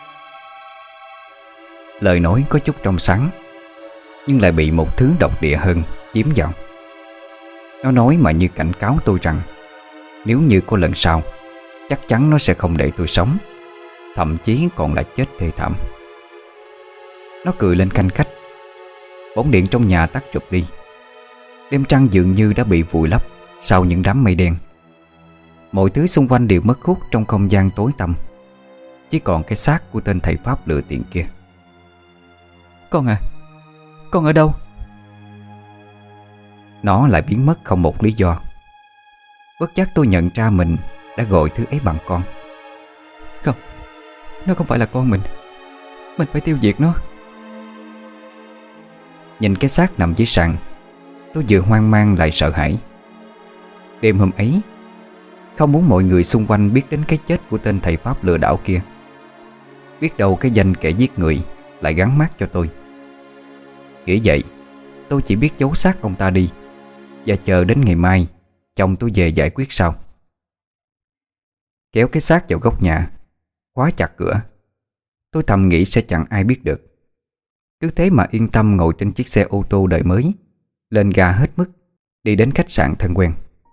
[SPEAKER 1] Lời nói có chút trong sáng, nhưng lại bị một thứ độc địa hơn chiếm vào. Nó nói mà như cảnh cáo tôi rằng nếu như có lần sau, chắc chắn nó sẽ không để tôi sống, thậm chí còn là chết thê thảm. Nó cười lên khanh khách. Bóng điện trong nhà tắt rụp đi. Đêm trăng dường như đã bị vùi lấp sau những đám mây đen. Mọi thứ xung quanh đều mất hút trong không gian tối tăm. Chỉ còn cái xác của tên thầy Pháp lừa tiền kia. Con à, con ở đâu? Nó lại biến mất không một lý do. Bất giác tôi nhận ra mình đã gọi thứ ấy bằng con. Không, nó không phải là con mình. Mình phải tiêu diệt nó. Nhìn cái xác nằm dưới sàn, tôi vừa hoang mang lại sợ hãi. Đêm hôm ấy, không muốn mọi người xung quanh biết đến cái chết của tên thầy Pháp lừa đảo kia. Biết đâu cái danh kẻ giết người lại gắn mác cho tôi. Nghĩ vậy, tôi chỉ biết giấu xác ông ta đi và chờ đến ngày mai chồng tôi về giải quyết sau. Kéo cái xác vào góc nhà, khóa chặt cửa. Tôi thầm nghĩ sẽ chẳng ai biết được. Cứ thế mà yên tâm ngồi trên chiếc xe ô tô đời mới, lên ga hết mức, đi đến khách sạn thân quen.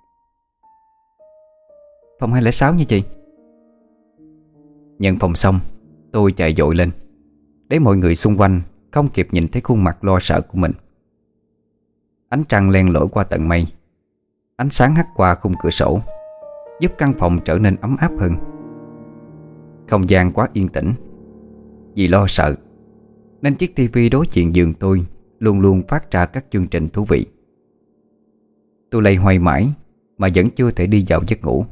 [SPEAKER 1] Phòng hai không sáu nha chị. Nhận phòng xong, tôi chạy vội lên, để mọi người xung quanh không kịp nhìn thấy khuôn mặt lo sợ của mình. Ánh trăng len lỏi qua tầng mây, ánh sáng hắt qua khung cửa sổ, giúp căn phòng trở nên ấm áp hơn. Không gian quá yên tĩnh. Vì lo sợ nên chiếc tivi đối diện giường tôi luôn luôn phát ra các chương trình thú vị. Tôi lay hoay mãi mà vẫn chưa thể đi vào giấc ngủ.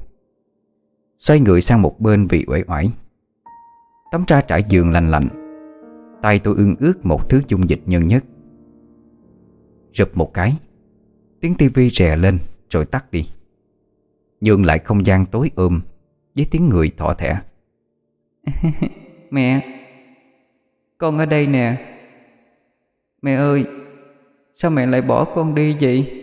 [SPEAKER 1] Xoay người sang một bên vì uể oải. Tấm ra trải giường lành lạnh, Tay tôi ương ướt một thứ dung dịch nhân nhất. Rụp một cái, tiếng tivi rè lên rồi tắt đi, nhường lại không gian tối ôm với tiếng người thỏ thẻ. Mẹ, con ở đây nè. Mẹ ơi, sao mẹ lại bỏ con đi vậy?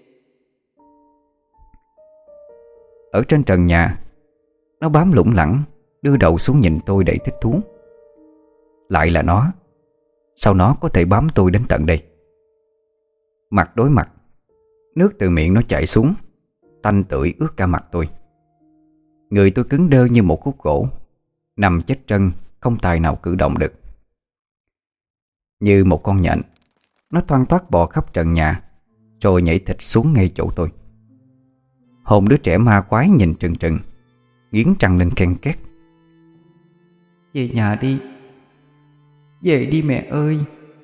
[SPEAKER 1] Ở trên trần nhà, nó bám lủng lẳng, đưa đầu xuống nhìn tôi đầy thích thú. Lại là nó. Sao nó có thể bám tôi đến tận đây? Mặt đối mặt, nước từ miệng nó chảy xuống, tanh tưởi ướt cả mặt tôi. Người tôi cứng đơ như một khúc gỗ, nằm chết trân, không tài nào cử động được. Như một con nhện, nó thoăn thoắt bò khắp trần nhà, rồi nhảy thịt xuống ngay chỗ tôi. Hồn đứa trẻ ma quái nhìn trừng trừng, nghiến răng lên ken két. Về nhà đi, về đi mẹ ơi.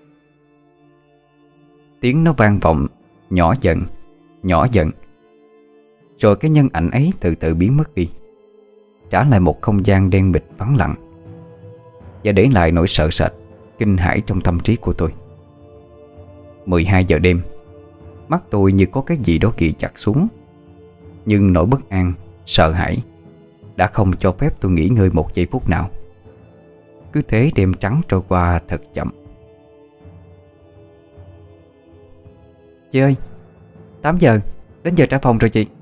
[SPEAKER 1] Tiếng nó vang vọng, nhỏ dần, nhỏ dần. Rồi cái nhân ảnh ấy từ từ biến mất đi, trả lại một không gian đen bịt vắng lặng, và để lại nỗi sợ sệt, kinh hãi trong tâm trí của tôi. mười hai giờ đêm, mắt tôi như có cái gì đó ghì chặt xuống. Nhưng nỗi bất an, sợ hãi đã không cho phép tôi nghỉ ngơi một giây phút nào. Cứ thế đêm trắng trôi qua thật chậm. Chị ơi, tám giờ, đến giờ trả phòng rồi chị.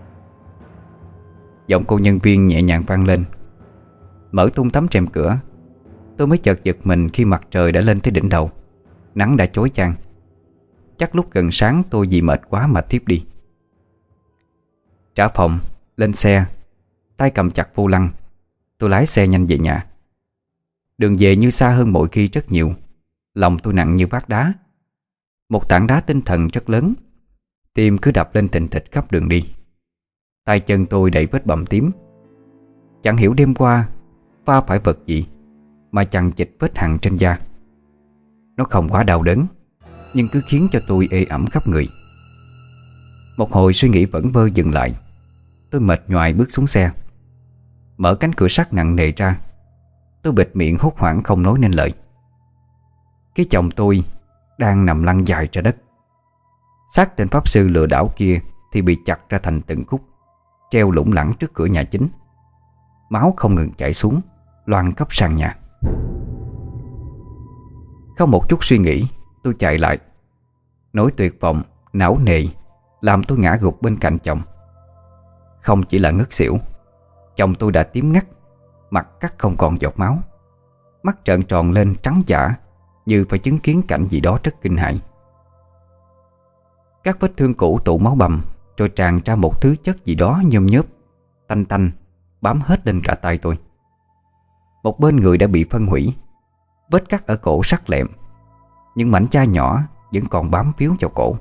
[SPEAKER 1] Giọng cô nhân viên nhẹ nhàng vang lên. Mở tung tấm rèm cửa, tôi mới chợt giật mình khi mặt trời đã lên tới đỉnh đầu. Nắng đã chói chang. Chắc lúc gần sáng tôi vì mệt quá mà thiếp đi. Trả phòng, lên xe, tay cầm chặt vô lăng, tôi lái xe nhanh về nhà. Đường về như xa hơn mọi khi rất nhiều. Lòng tôi nặng như vác đá, một tảng đá tinh thần rất lớn. Tim cứ đập lên thình thịch khắp đường đi. Tay chân tôi đầy vết bầm tím. Chẳng hiểu đêm qua va phải vật gì mà chằng chịt vết hằn trên da. Nó không quá đau đớn, nhưng cứ khiến cho tôi ê ẩm khắp người. Một hồi suy nghĩ vẩn vơ dừng lại. Tôi mệt nhoài bước xuống xe, mở cánh cửa sắt nặng nề ra. Tôi bịt miệng hốt hoảng không nói nên lời. Cái chồng tôi đang nằm lăn dài ra đất. Xác tên pháp sư lừa đảo kia thì bị chặt ra thành từng khúc, treo lủng lẳng trước cửa nhà chính. Máu không ngừng chảy xuống, loang khắp sàn nhà. Không một chút suy nghĩ, tôi chạy lại. Nỗi tuyệt vọng, não nề làm tôi ngã gục bên cạnh chồng. Không chỉ là ngất xỉu, chồng tôi đã tím ngắt, mặt cắt không còn giọt máu, mắt trợn tròn lên trắng dã, như phải chứng kiến cảnh gì đó rất kinh hãi. Các vết thương cũ tụ máu bầm, rồi tràn ra một thứ chất gì đó nhôm nhớp, tanh tanh, bám hết lên cả tay tôi. Một bên người đã bị phân hủy, vết cắt ở cổ sắc lẹm, những mảnh chai nhỏ vẫn còn bám víu vào cổ.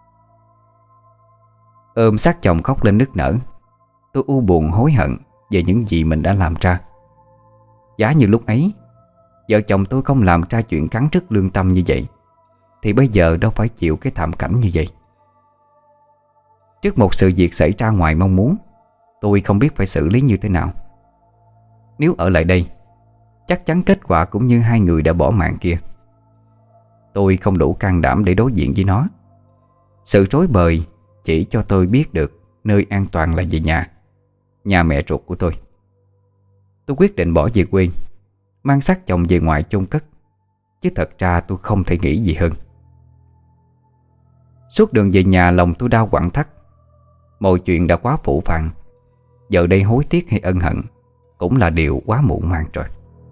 [SPEAKER 1] Ôm xác chồng khóc lên nức nở. Tôi u buồn hối hận về những gì mình đã làm ra. Giá như lúc ấy vợ chồng tôi không làm ra chuyện cắn rứt lương tâm như vậy, thì bây giờ đâu phải chịu cái thảm cảnh như vậy. Trước một sự việc xảy ra ngoài mong muốn, tôi không biết phải xử lý như thế nào. Nếu ở lại đây, chắc chắn kết quả cũng như hai người đã bỏ mạng kia. Tôi không đủ can đảm để đối diện với nó. Sự rối bời chỉ cho tôi biết được nơi an toàn là về nhà, nhà mẹ ruột của tôi. Tôi quyết định bỏ về quê, mang xác chồng về ngoại chôn cất. Chứ thật ra tôi không thể nghĩ gì hơn. Suốt đường về nhà lòng tôi đau quặn thắt. Mọi chuyện đã quá phũ phàng, giờ đây hối tiếc hay ân hận cũng là điều quá muộn màng rồi.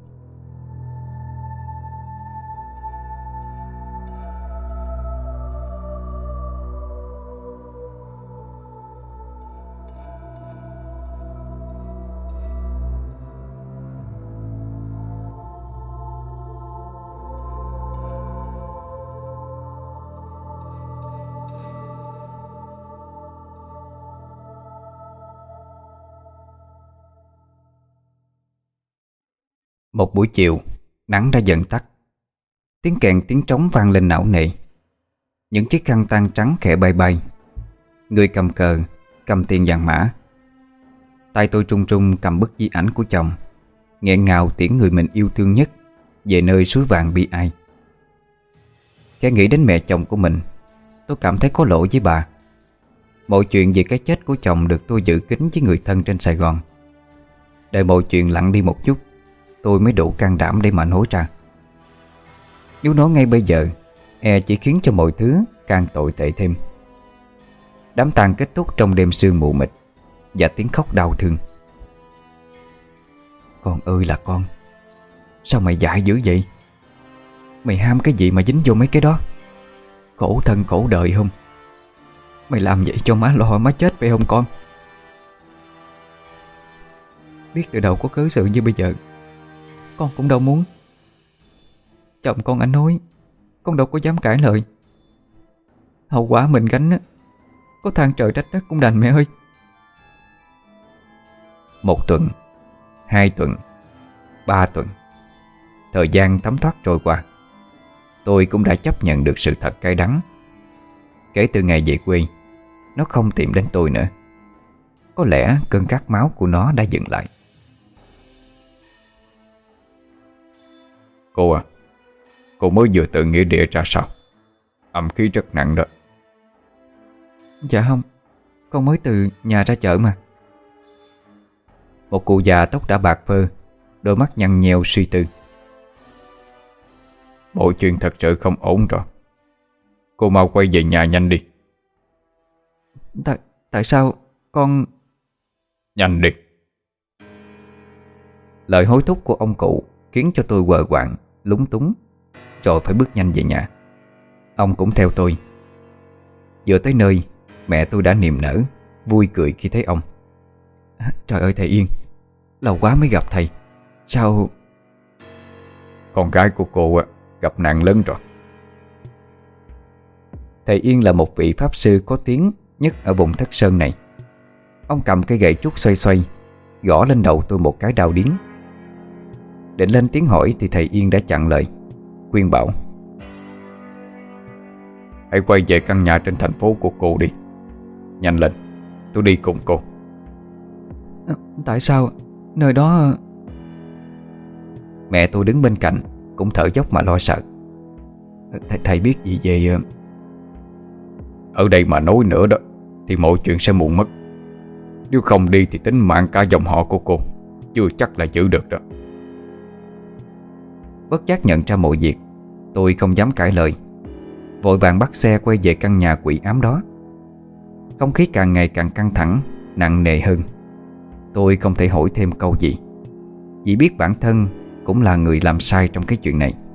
[SPEAKER 1] Một buổi chiều, nắng đã dần tắt. Tiếng kèn tiếng trống vang lên não nề. Những chiếc khăn tang trắng khẽ bay bay. Người cầm cờ, cầm tiền vàng mã. Tay tôi trung trung cầm bức di ảnh của chồng, nghẹn ngào tiễn người mình yêu thương nhất về nơi suối vàng bi ai. Khi nghĩ đến mẹ chồng của mình, tôi cảm thấy có lỗi với bà. Mọi chuyện về cái chết của chồng được tôi giữ kín với người thân trên Sài Gòn. Đợi mọi chuyện lặng đi một chút, tôi mới đủ can đảm để mà nói ra. Nếu nói ngay bây giờ, e chỉ khiến cho mọi thứ càng tồi tệ thêm. Đám tang kết thúc trong đêm sương mù mịt và tiếng khóc đau thương. Con ơi là con, sao mày dại dữ vậy? Mày ham cái gì mà dính vô mấy cái đó? Khổ thân khổ đời không? Mày làm vậy cho má lo má chết phải không con? Biết từ đầu có cớ sự như bây giờ, con cũng đâu muốn. Chồng con anh nói, con đâu có dám cãi lời. Hậu quả mình gánh á, có than trời trách đất cũng đành mẹ ơi. Một tuần, hai tuần, ba tuần, thời gian thấm thoát trôi qua. Tôi cũng đã chấp nhận được sự thật cay đắng. Kể từ ngày về quê, nó không tìm đến tôi nữa. Có lẽ cơn khát máu của nó đã dừng lại.
[SPEAKER 2] Cô à, cô mới vừa tự nghĩa địa ra sao? Âm khí rất nặng đó.
[SPEAKER 1] Dạ không, con mới từ nhà ra chợ mà. Một cụ già tóc đã bạc phơ, đôi mắt nhăn nheo suy tư.
[SPEAKER 2] Mọi chuyện thật sự không ổn rồi. Cô mau quay về nhà nhanh đi.
[SPEAKER 1] Tại, tại sao con...
[SPEAKER 2] Nhanh đi.
[SPEAKER 1] Lời hối thúc của ông cụ khiến cho tôi quờ quạng, lúng túng, rồi phải bước nhanh về nhà. Ông cũng theo tôi. Vừa tới nơi, mẹ tôi đã niềm nở, vui cười khi thấy ông. Trời ơi thầy Yên, lâu quá mới gặp thầy. Sao...
[SPEAKER 2] Con gái của cô gặp nạn lớn rồi.
[SPEAKER 1] Thầy Yên là một vị pháp sư có tiếng nhất ở vùng Thất Sơn này. Ông cầm cây gậy trúc xoay xoay, gõ lên đầu tôi một cái đau điếng. Định lên tiếng hỏi thì thầy Yên đã chặn lời, khuyên bảo:
[SPEAKER 2] Hãy quay về căn nhà trên thành phố của cô đi. Nhanh lên, tôi đi cùng cô.
[SPEAKER 1] À, tại sao? Nơi đó... Mẹ tôi đứng bên cạnh cũng thở dốc mà lo sợ. Th Thầy biết gì về...
[SPEAKER 2] Ở đây mà nói nữa đó thì mọi chuyện sẽ muộn mất. Nếu không đi thì tính mạng cả dòng họ của cô chưa chắc là giữ được đó.
[SPEAKER 1] Bất giác nhận ra mọi việc, tôi không dám cãi lời, vội vàng bắt xe quay về căn nhà quỷ ám đó. Không khí càng ngày càng căng thẳng, nặng nề hơn. Tôi không thể hỏi thêm câu gì, chỉ biết bản thân cũng là người làm sai trong cái chuyện này.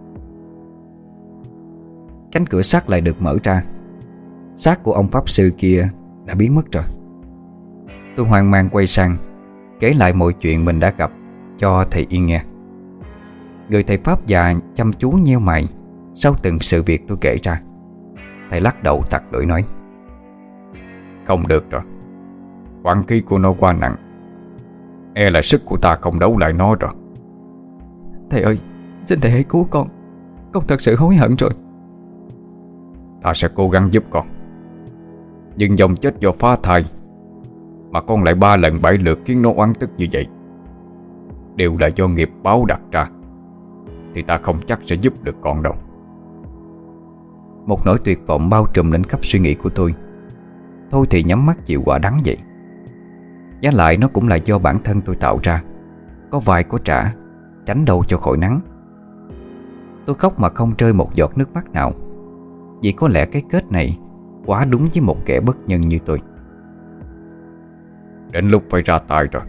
[SPEAKER 1] Cánh cửa sắt lại được mở ra. Xác của ông pháp sư kia đã biến mất rồi. Tôi hoang mang quay sang, kể lại mọi chuyện mình đã gặp cho thầy Yên nghe. Người thầy pháp già chăm chú nheo mày sau từng sự việc tôi kể ra. Thầy lắc đầu tặc lưỡi nói:
[SPEAKER 2] Không được rồi, oán khí của nó quá nặng, e là sức của ta không đấu lại nó rồi.
[SPEAKER 1] Thầy ơi, xin thầy hãy cứu con. Con thật sự hối hận rồi.
[SPEAKER 2] Ta sẽ cố gắng giúp con. Nhưng dòng chết do phá thai mà con lại ba lần bảy lượt khiến nó oán tức như vậy, đều là do nghiệp báo đặt ra, thì ta không chắc sẽ giúp được con đâu.
[SPEAKER 1] Một nỗi tuyệt vọng bao trùm lên khắp suy nghĩ của tôi. Thôi thì nhắm mắt chịu quả đắng vậy. Giá lại nó cũng là do bản thân tôi tạo ra. Có vai có trả, tránh đâu cho khỏi nắng. Tôi khóc mà không rơi một giọt nước mắt nào, vì có lẽ cái kết này quá đúng với một kẻ bất nhân như tôi.
[SPEAKER 2] Đến lúc phải ra tay rồi.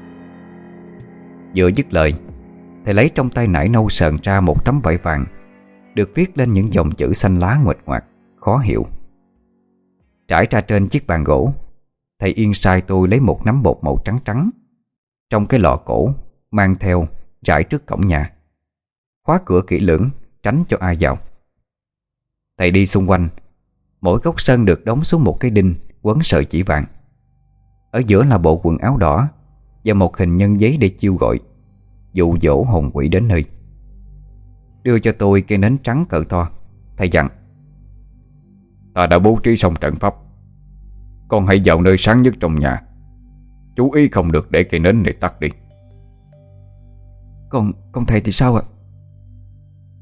[SPEAKER 1] Vừa dứt lời, thầy lấy trong tay nải nâu sờn ra một tấm vải vàng, được viết lên những dòng chữ xanh lá nguệch ngoạc, khó hiểu. Trải ra trên chiếc bàn gỗ, thầy Yên sai tôi lấy một nắm bột màu trắng trắng trong cái lọ cổ, mang theo rải trước cổng nhà, khóa cửa kỹ lưỡng, tránh cho ai vào. Thầy đi xung quanh, mỗi gốc sân được đóng xuống một cái đinh quấn sợi chỉ vàng. Ở giữa là bộ quần áo đỏ và một hình nhân giấy để chiêu gọi, dụ dỗ hồn quỷ đến nơi. Đưa cho tôi cây nến trắng cỡ to, thầy dặn:
[SPEAKER 2] Ta đã bố trí xong trận pháp. Con hãy vào nơi sáng nhất trong nhà, chú ý không được để cây nến này tắt đi.
[SPEAKER 1] Còn, còn thầy thì sao ạ?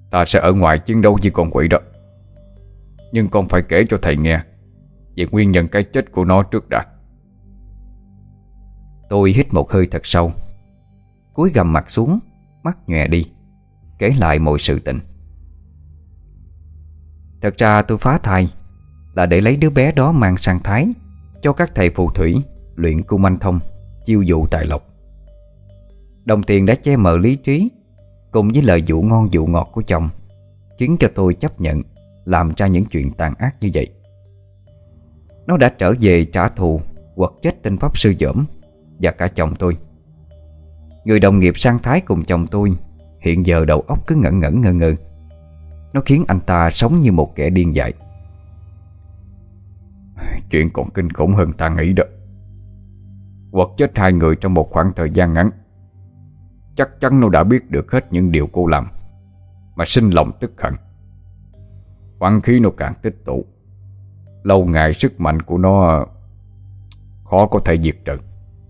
[SPEAKER 2] Ta sẽ ở ngoài chiến đấu với con quỷ đó. Nhưng con phải kể cho thầy nghe về nguyên nhân cái chết của nó trước đã.
[SPEAKER 1] Tôi hít một hơi thật sâu, cúi gằm mặt xuống, mắt nhòe đi, kể lại mọi sự tình. Thật ra tôi phá thai là để lấy đứa bé đó mang sang Thái cho các thầy phù thủy luyện cung anh thông, chiêu dụ tài lộc. Đồng tiền đã che mờ lý trí cùng với lời dụ ngon dụ ngọt của chồng, khiến cho tôi chấp nhận làm ra những chuyện tàn ác như vậy. Nó đã trở về trả thù quật chết tên pháp sư dởm và cả chồng tôi. Người đồng nghiệp sang Thái cùng chồng tôi hiện giờ đầu óc cứ ngẩn ngẩn ngơ ngơ. Nó khiến anh ta sống như một kẻ điên dại.
[SPEAKER 2] Chuyện còn kinh khủng hơn ta nghĩ đó. Quật chết hai người trong một khoảng thời gian ngắn. Chắc chắn nó đã biết được hết những điều cô làm, mà sinh lòng tức hận. Oán khí nó càng tích tụ, lâu ngày sức mạnh của nó khó có thể diệt trừ.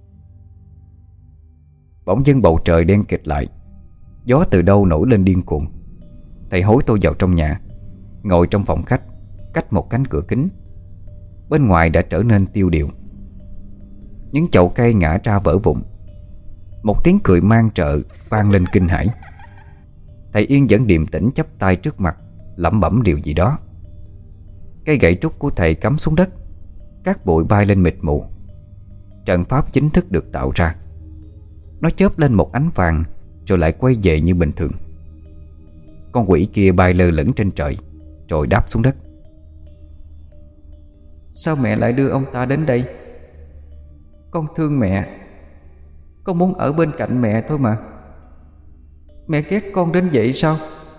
[SPEAKER 1] Bỗng dưng bầu trời đen kịt lại, gió từ đâu nổi lên điên cuồng. Thầy hối tôi vào trong nhà, ngồi trong phòng khách cách một cánh cửa kính. Bên ngoài đã trở nên tiêu điều. Những chậu cây ngã ra vỡ vụn. Một tiếng cười mang trợ vang lên kinh hãi. Thầy Yên vẫn điềm tĩnh chắp tay trước mặt, lẩm bẩm điều gì đó. Cây gậy trúc của thầy cắm xuống đất, các bụi bay lên mịt mù. Trận pháp chính thức được tạo ra. Nó chớp lên một ánh vàng rồi lại quay về như bình thường. Con quỷ kia bay lơ lửng trên trời rồi đáp xuống đất. Sao mẹ lại đưa ông ta đến đây? Con thương mẹ. Con muốn ở bên cạnh mẹ thôi mà. Mẹ ghét con đến vậy sao?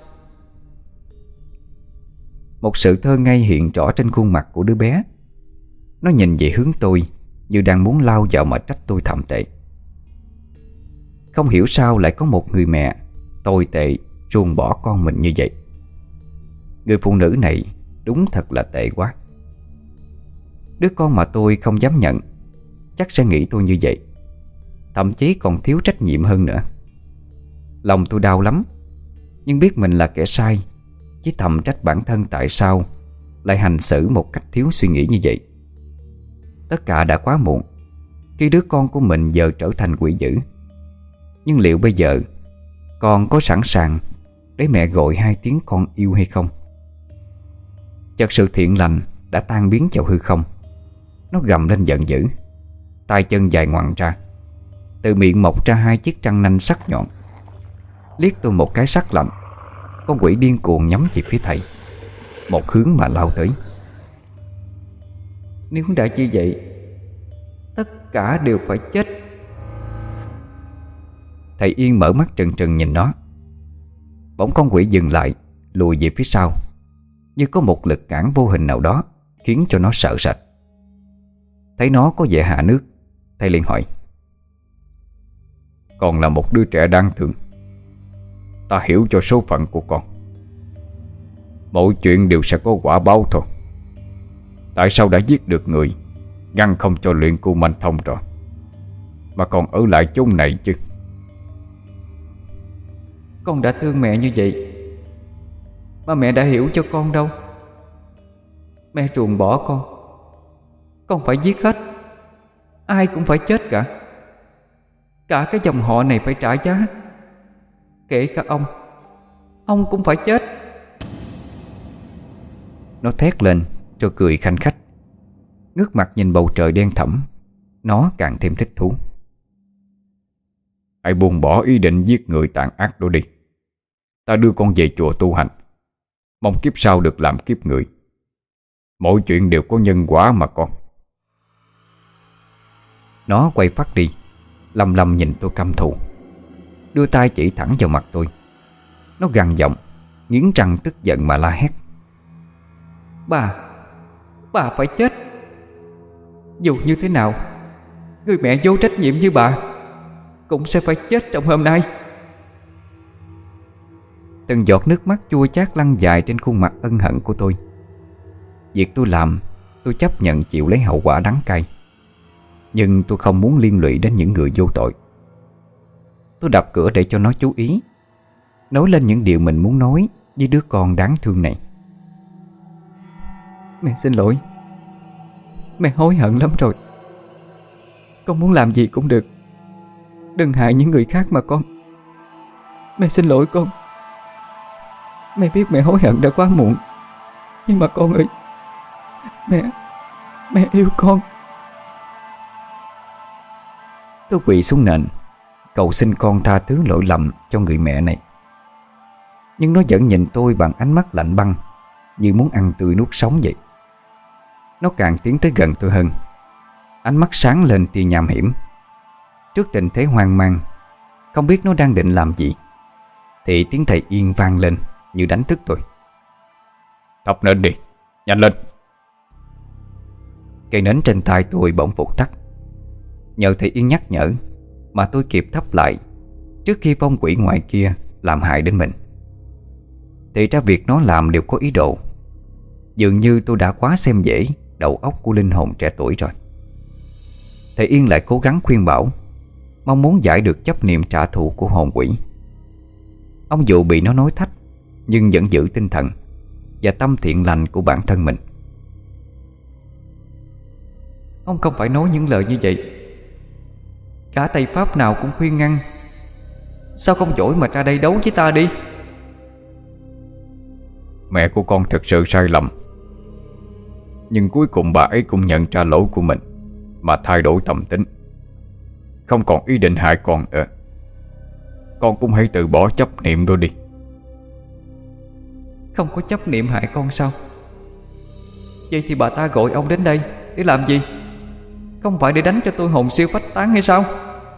[SPEAKER 1] Một sự thơ ngây hiện rõ trên khuôn mặt của đứa bé. Nó nhìn về hướng tôi như đang muốn lao vào mà trách tôi thậm tệ. Không hiểu sao lại có một người mẹ tồi tệ ruồng bỏ con mình như vậy. Người phụ nữ này đúng thật là tệ quá. Đứa con mà tôi không dám nhận chắc sẽ nghĩ tôi như vậy, thậm chí còn thiếu trách nhiệm hơn nữa. Lòng tôi đau lắm, nhưng biết mình là kẻ sai, chỉ thầm trách bản thân tại sao lại hành xử một cách thiếu suy nghĩ như vậy. Tất cả đã quá muộn khi đứa con của mình giờ trở thành quỷ dữ. Nhưng liệu bây giờ con có sẵn sàng để mẹ gọi hai tiếng con yêu hay không? Chợt sự thiện lành đã tan biến vào hư không. Nó gầm lên giận dữ, tay chân dài ngoằng ra, từ miệng mọc ra hai chiếc răng nanh sắc nhọn. Liếc tôi một cái sắc lạnh, con quỷ điên cuồng nhắm về phía thầy, một hướng mà lao tới. Nếu đã như vậy, tất cả đều phải chết. Thầy Yên mở mắt trừng trừng nhìn nó. Bỗng con quỷ dừng lại, lùi về phía sau, như có một lực cản vô hình nào đó khiến cho nó sợ sệt. Thấy nó có vẻ hạ nước, thầy liền hỏi:
[SPEAKER 2] Con là một đứa trẻ đáng thương. Ta hiểu cho số phận của con. Mọi chuyện đều sẽ có quả báo thôi. Tại sao đã giết được người, ngăn không cho luyện cung manh thông rồi, mà còn ở lại chốn này chứ? Con đã thương mẹ như vậy, mà mẹ đã hiểu cho con đâu. Mẹ ruồng bỏ con, con phải giết hết. Ai cũng phải chết cả. Cả cái dòng họ này phải trả giá. Kể cả ông, ông cũng phải chết. Nó thét lên rồi cười khanh khách, ngước mặt nhìn bầu trời đen thẫm. Nó càng thêm thích thú. Hãy buông bỏ ý định giết người tàn ác đó đi. Ta đưa con về chùa tu hành, mong kiếp sau được làm kiếp người. Mọi chuyện đều có nhân quả mà con. Nó quay phát đi, lầm lầm nhìn tôi căm thù, đưa tay chỉ thẳng vào mặt tôi. Nó gằn giọng, nghiến răng tức giận mà la hét: Bà, bà phải chết. Dù như thế nào, người mẹ vô trách nhiệm như bà cũng sẽ phải chết trong hôm nay. Từng giọt nước mắt chua chát lăn dài trên khuôn mặt ân hận của tôi. Việc tôi làm, tôi chấp nhận chịu lấy hậu quả đắng cay, nhưng tôi không muốn liên lụy đến những người vô tội. Tôi đập cửa để cho nó chú ý, nói lên những điều mình muốn nói
[SPEAKER 1] với đứa con đáng thương này. Mẹ xin lỗi. Mẹ hối hận lắm rồi. Con muốn làm gì cũng được, đừng hại những người khác mà con. Mẹ xin lỗi con. Mẹ biết mẹ hối hận đã quá muộn, nhưng mà con ơi, Mẹ Mẹ yêu con. Tôi quỳ xuống nền cầu xin con tha thứ lỗi lầm cho người mẹ này. Nhưng nó vẫn nhìn tôi bằng ánh mắt lạnh băng, như muốn ăn tươi nuốt sống vậy. Nó càng tiến tới gần tôi hơn, ánh mắt sáng lên tia nham hiểm. Trước tình thế hoang mang, không biết nó đang định làm gì, thì tiếng thầy Yên vang lên như đánh thức tôi.
[SPEAKER 2] Thắp nến đi, nhanh lên.
[SPEAKER 1] Cây nến trên tay tôi bỗng vụt tắt. Nhờ thầy Yên nhắc nhở mà tôi kịp thắp lại trước khi vong quỷ ngoài kia làm hại đến mình. Thì ra việc nó làm đều có ý đồ. Dường như tôi đã quá xem dễ đầu óc của linh hồn trẻ tuổi rồi. Thầy Yên lại cố gắng khuyên bảo, mong muốn giải được chấp niệm trả thù của hồn quỷ. Ông dù bị nó nói thách, nhưng vẫn giữ tinh thần và tâm thiện lành của bản thân mình. Ông không phải nói những lời như vậy. Cả thầy Pháp nào cũng khuyên ngăn. Sao không giỏi mà ra đây đấu với ta đi?
[SPEAKER 2] Mẹ của con thật sự sai lầm, nhưng cuối cùng bà ấy cũng nhận ra lỗi của mình mà thay đổi tâm tính, không còn ý định hại con nữa. Con cũng hãy từ bỏ chấp niệm đó đi.
[SPEAKER 1] Không có chấp niệm hại con sao? Vậy thì bà ta gọi ông đến đây để làm gì? Không phải để đánh cho tôi hồn siêu phách tán hay sao?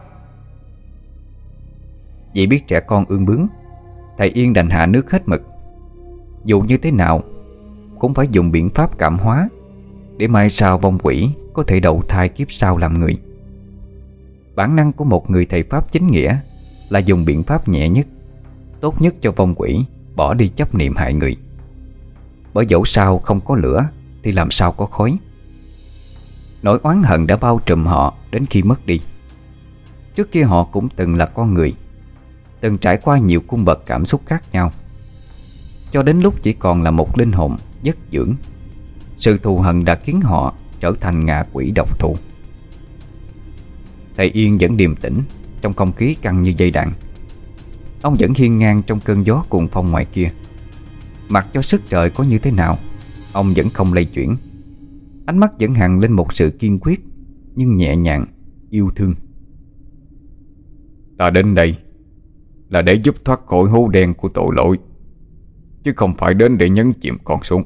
[SPEAKER 1] Vì biết trẻ con ương bướng, thầy Yên đành hạ nước hết mực. Dù như thế nào cũng phải dùng biện pháp cảm hóa, để mai sau vong quỷ có thể đầu thai kiếp sau làm người. Bản năng của một người thầy Pháp chính nghĩa là dùng biện pháp nhẹ nhất, tốt nhất cho vong quỷ bỏ đi chấp niệm hại người. Bởi dẫu sao không có lửa thì làm sao có khói. Nỗi oán hận đã bao trùm họ đến khi mất đi. Trước kia họ cũng từng là con người, từng trải qua nhiều cung bậc cảm xúc khác nhau, cho đến lúc chỉ còn là một linh hồn dất dưỡng. Sự thù hận đã khiến họ trở thành ngạ quỷ độc thù. Thầy Yên vẫn điềm tĩnh trong không khí căng như dây đàn. Ông vẫn hiên ngang trong cơn gió cuồng phong ngoài kia. Mặc cho sức trời có như thế nào, ông vẫn không lay chuyển. Ánh mắt vẫn hằn lên một sự kiên quyết, nhưng nhẹ nhàng, yêu thương.
[SPEAKER 2] Ta đến đây là để giúp thoát khỏi hố đen của tội lỗi, chứ không phải đến để nhấn chìm con xuống.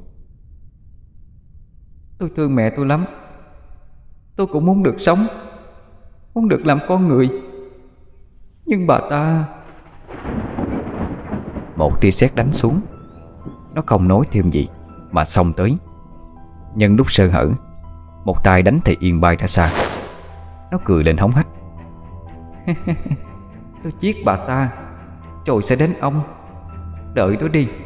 [SPEAKER 1] Tôi thương mẹ tôi lắm. Tôi cũng muốn được sống, muốn được làm con người. Nhưng bà ta... Một tia sét đánh xuống. Nó không nói thêm gì mà xông tới. Nhân lúc sơ hở, một tay đánh thầy Yên bay ra xa. Nó cười lên hống hách. Tôi giết bà ta rồi sẽ đến ông. Đợi đó đi.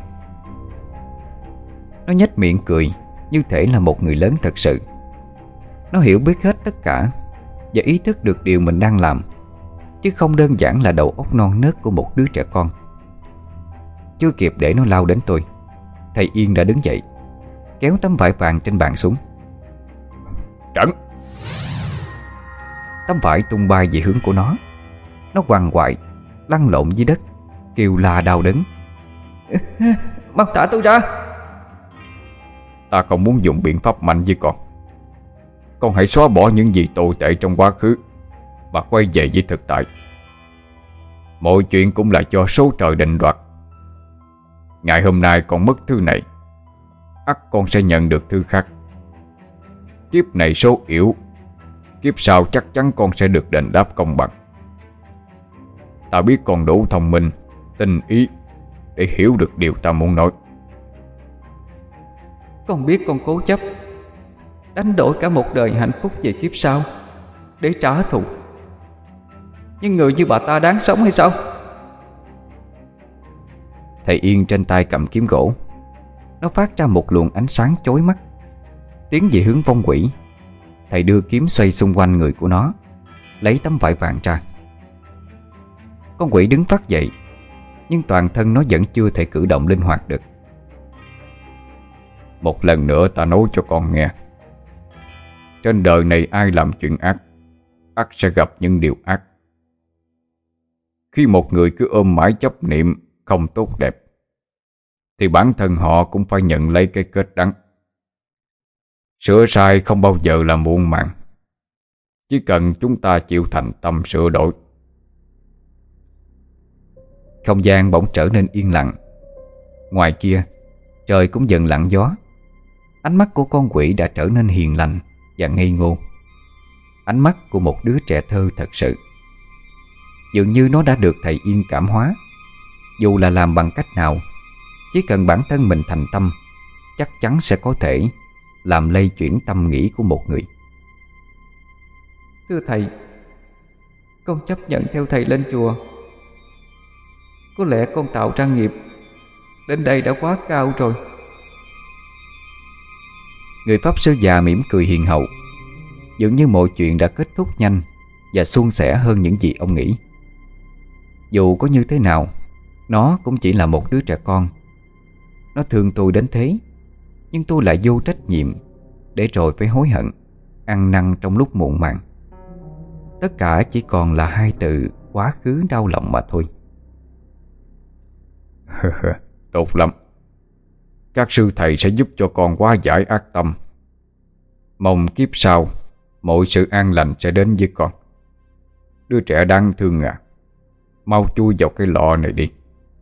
[SPEAKER 1] Nó nhếch miệng cười như thể là một người lớn thật sự. Nó hiểu biết hết tất cả và ý thức được điều mình đang làm, chứ không đơn giản là đầu óc non nớt của một đứa trẻ con. Chưa kịp để nó lao đến tôi, thầy Yên đã đứng dậy, kéo tấm vải vàng trên bàn xuống.
[SPEAKER 2] Trấn!
[SPEAKER 1] Tấm vải tung bay về hướng của nó. Nó quằn quại, lăn lộn dưới đất, kêu la đau đớn. Mau thả tôi ra!
[SPEAKER 2] Ta không muốn dùng biện pháp mạnh với con. Con hãy xóa bỏ những gì tồi tệ trong quá khứ và quay về với thực tại. Mọi chuyện cũng là do số trời định đoạt. Ngày hôm nay con mất thứ này, ắt con sẽ nhận được thứ khác. Kiếp này số yếu, kiếp sau chắc chắn con sẽ được đền đáp công bằng. Ta biết con đủ thông minh, tinh ý để hiểu được điều ta muốn nói.
[SPEAKER 1] Con biết con cố chấp, đánh đổi cả một đời hạnh phúc về kiếp sau để trả thù. Nhưng người như bà ta đáng sống hay sao? Thầy Yên trên tay cầm kiếm gỗ. Nó phát ra một luồng ánh sáng chói mắt, tiến về hướng vong quỷ. Thầy đưa kiếm xoay xung quanh người của nó, lấy tấm vải vàng ra. Con quỷ đứng phát dậy. nhưng toàn thân nó vẫn chưa thể cử động linh hoạt được.
[SPEAKER 2] Một lần nữa ta nói cho con nghe, trên đời này ai làm chuyện ác, ắt sẽ gặp những điều ác. Khi một người cứ ôm mãi chấp niệm không tốt đẹp, thì bản thân họ cũng phải nhận lấy cái kết đắng. Sửa sai không bao giờ là muộn màng, chỉ cần chúng ta chịu thành tâm sửa đổi.
[SPEAKER 1] Không gian bỗng trở nên yên lặng. Ngoài kia, trời cũng dần lặng gió. Ánh mắt của con quỷ đã trở nên hiền lành và ngây ngô. Ánh mắt của một đứa trẻ thơ thật sự. Dường như nó đã được thầy Yên cảm hóa. Dù là làm bằng cách nào, chỉ cần bản thân mình thành tâm, chắc chắn sẽ có thể làm lay chuyển tâm nghĩ của một người.
[SPEAKER 3] Thưa thầy, con chấp nhận theo thầy lên chùa. Có lẽ con tạo ra nghiệp đến đây đã quá cao rồi.
[SPEAKER 1] Người pháp sư già mỉm cười hiền hậu. Dường như mọi chuyện đã kết thúc nhanh và suôn sẻ hơn những gì ông nghĩ. Dù có như thế nào, nó cũng chỉ là một đứa trẻ con. Nó thương tôi đến thế, nhưng tôi lại vô trách nhiệm, để rồi phải hối hận, ăn năn trong lúc muộn màng. Tất cả chỉ còn là hai từ quá khứ đau lòng mà thôi.
[SPEAKER 2] Tốt lắm. Các sư thầy sẽ giúp cho con hóa giải ác tâm. Mong kiếp sau mọi sự an lành sẽ đến với con. Đứa trẻ đáng thương à, mau chui vào cái lọ này đi.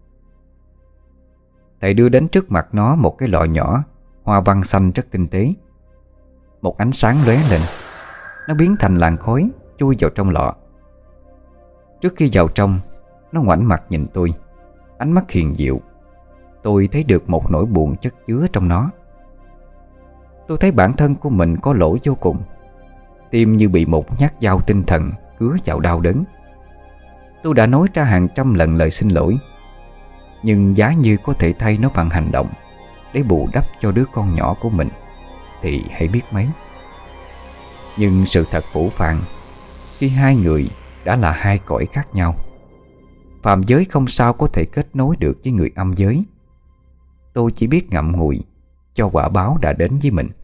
[SPEAKER 1] Thầy đưa đến trước mặt nó một cái lọ nhỏ, hoa văn xanh rất tinh tế. Một ánh sáng lóe lên, nó biến thành làn khói chui vào trong lọ. Trước khi vào trong, nó ngoảnh mặt nhìn tôi, ánh mắt hiền diệu. Tôi thấy được một nỗi buồn chất chứa trong nó. Tôi thấy bản thân của mình có lỗi vô cùng. Tim như bị một nhát dao tinh thần cứa vào đau đớn. Tôi đã nói ra hàng trăm lần lời xin lỗi, nhưng giá như có thể thay nó bằng hành động để bù đắp cho đứa con nhỏ của mình thì hãy biết mấy. Nhưng sự thật phũ phàng khi hai người đã là hai cõi khác nhau. Phàm giới không sao có thể kết nối được với người âm giới. Tôi chỉ biết ngậm ngùi cho quả báo đã đến với mình.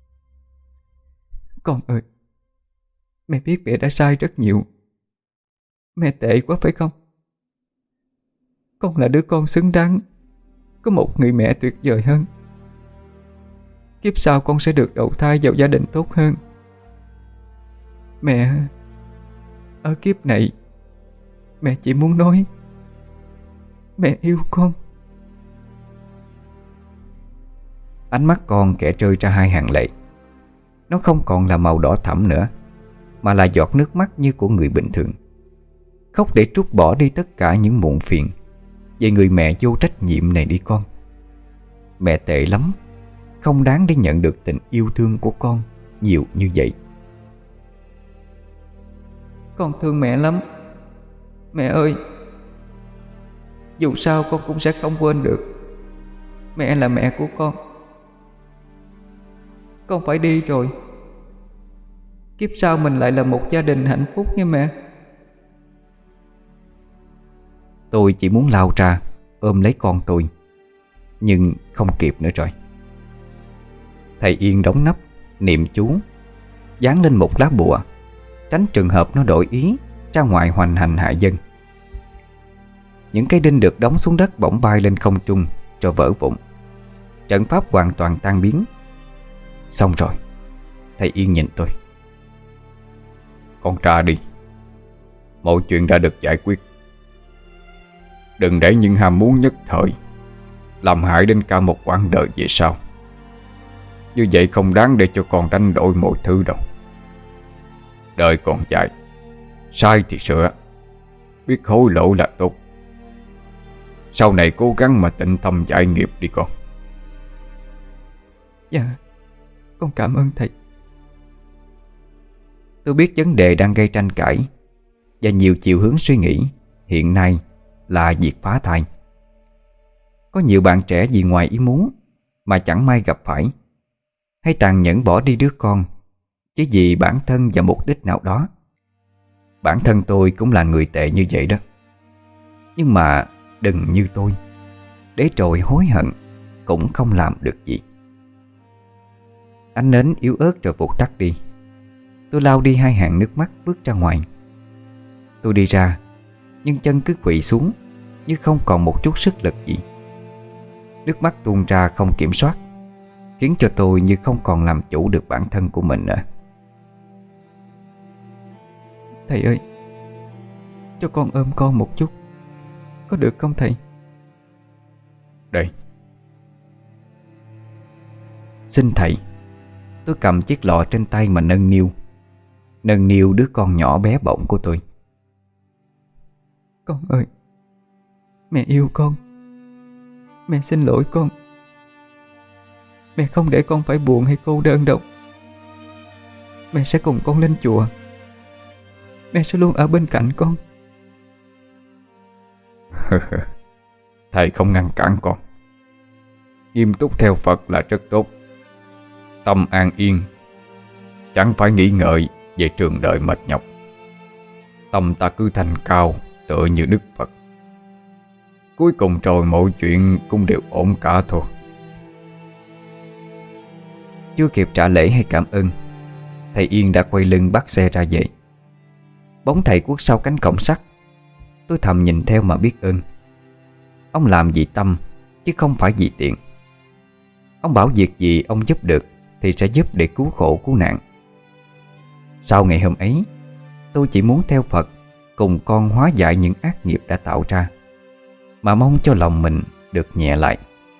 [SPEAKER 3] Con ơi, mẹ biết mẹ đã sai rất nhiều. Mẹ tệ quá phải không? Con là đứa con xứng đáng có một người mẹ tuyệt vời hơn. Kiếp sau con sẽ được đầu thai vào gia đình tốt hơn. Mẹ, ở kiếp này mẹ chỉ muốn nói mẹ yêu con.
[SPEAKER 1] Ánh mắt con kẻ rơi ra hai hàng lệ. Nó không còn là màu đỏ thẫm nữa, mà là giọt nước mắt như của người bình thường. Khóc để trút bỏ đi tất cả những muộn phiền về người mẹ vô trách nhiệm này đi con. Mẹ tệ lắm, không đáng để nhận được tình yêu thương của con nhiều như vậy.
[SPEAKER 3] Con thương mẹ lắm. Mẹ ơi, dù sao con cũng sẽ không quên được mẹ là mẹ của con. Con phải đi rồi. Kiếp sau mình lại là một gia đình hạnh phúc nha mẹ.
[SPEAKER 1] Tôi chỉ muốn lao ra ôm lấy con tôi, nhưng không kịp nữa rồi. Thầy Yên đóng nắp, niệm chú, dán lên một lá bùa, tránh trường hợp nó đổi ý ra ngoài hoành hành hại dân. Những cây đinh được đóng xuống đất bỗng bay lên không trung rồi vỡ vụn. Trận pháp hoàn toàn tan biến. Xong rồi. Thầy Yên nhìn tôi.
[SPEAKER 2] Con ra đi. Mọi chuyện đã được giải quyết. Đừng để những ham muốn nhất thời làm hại đến cả một quãng đời về sau. Như vậy không đáng để cho con đánh đổi mọi thứ đâu. Đời còn dài, sai thì sửa, biết hối lỗi là tốt. Sau này cố gắng mà tịnh tâm giải nghiệp đi con.
[SPEAKER 3] Dạ, con cảm ơn thầy.
[SPEAKER 1] Tôi biết vấn đề đang gây tranh cãi và nhiều chiều hướng suy nghĩ hiện nay là việc phá thai. Có nhiều bạn trẻ vì ngoài ý muốn mà chẳng may gặp phải, hay tàn nhẫn bỏ đi đứa con chỉ vì bản thân và mục đích nào đó. Bản thân tôi cũng là người tệ như vậy đó. Nhưng mà đừng như tôi, để rồi hối hận cũng không làm được gì. Ánh nến yếu ớt rồi vụt tắt đi. Tôi lau đi hai hàng nước mắt bước ra ngoài. Tôi đi ra, nhưng chân cứ quỵ xuống như không còn một chút sức lực gì. Nước mắt tuôn ra không kiểm soát, khiến cho tôi như không còn làm chủ được bản thân của mình nữa.
[SPEAKER 3] Thầy ơi, cho con ôm con một chút, có được không thầy?
[SPEAKER 2] Đây.
[SPEAKER 1] Xin thầy. Tôi cầm chiếc lọ trên tay mà nâng niu Nâng niu đứa con nhỏ bé bỏng của tôi.
[SPEAKER 3] Con ơi, mẹ yêu con. Mẹ xin lỗi con. Mẹ không để con phải buồn hay cô đơn đâu. Mẹ sẽ cùng con lên chùa. Mẹ sẽ luôn ở bên cạnh con.
[SPEAKER 2] Thầy không ngăn cản con. Nghiêm túc theo Phật là rất tốt. Tâm an yên, chẳng phải nghĩ ngợi về trường đời mệt nhọc. Tâm ta cứ thanh cao tựa như Đức Phật. Cuối cùng rồi mọi chuyện cũng đều ổn cả thôi.
[SPEAKER 1] Chưa kịp trả lễ hay cảm ơn, thầy Yên đã quay lưng bắt xe ra về. Bóng thầy khuất sau cánh cổng sắt. Tôi thầm nhìn theo mà biết ơn. Ông làm vì tâm, chứ không phải vì tiền. Ông bảo việc gì ông giúp được thì sẽ giúp để cứu khổ cứu nạn. Sau ngày hôm ấy, tôi chỉ muốn theo Phật cùng con hóa giải những ác nghiệp đã tạo ra, mà mong cho lòng mình được nhẹ lại.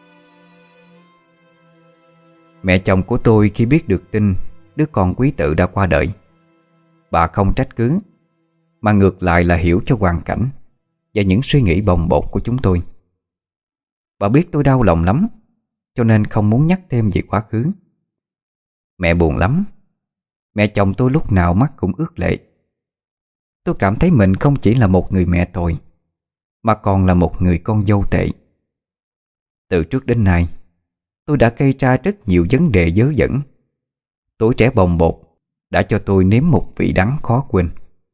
[SPEAKER 1] Mẹ chồng của tôi khi biết được tin đứa con quý tử đã qua đời, bà không trách cứ, mà ngược lại là hiểu cho hoàn cảnh và những suy nghĩ bồng bột của chúng tôi. Bà biết tôi đau lòng lắm, cho nên không muốn nhắc thêm về quá khứ. Mẹ buồn lắm. Mẹ chồng tôi lúc nào mắt cũng ướt lệ. Tôi cảm thấy mình không chỉ là một người mẹ tồi, mà còn là một người con dâu tệ. Từ trước đến nay, tôi đã gây ra rất nhiều vấn đề dớ dẫn. Tuổi trẻ bồng bột đã cho tôi nếm một vị đắng khó quên.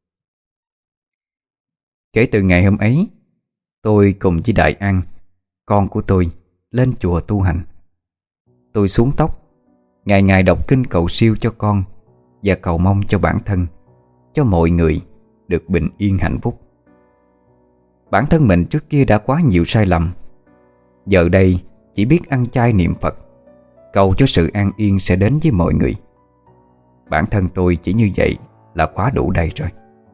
[SPEAKER 1] Kể từ ngày hôm ấy, tôi cùng với Đại An, con của tôi, lên chùa tu hành. Tôi xuống tóc, ngày ngày đọc kinh cầu siêu cho con, và cầu mong cho bản thân, cho mọi người được bình yên hạnh phúc. Bản thân mình trước kia đã quá nhiều sai lầm, giờ đây chỉ biết ăn chay niệm Phật, cầu cho sự an yên sẽ đến với mọi người. Bản thân tôi chỉ như vậy là quá đủ đầy rồi.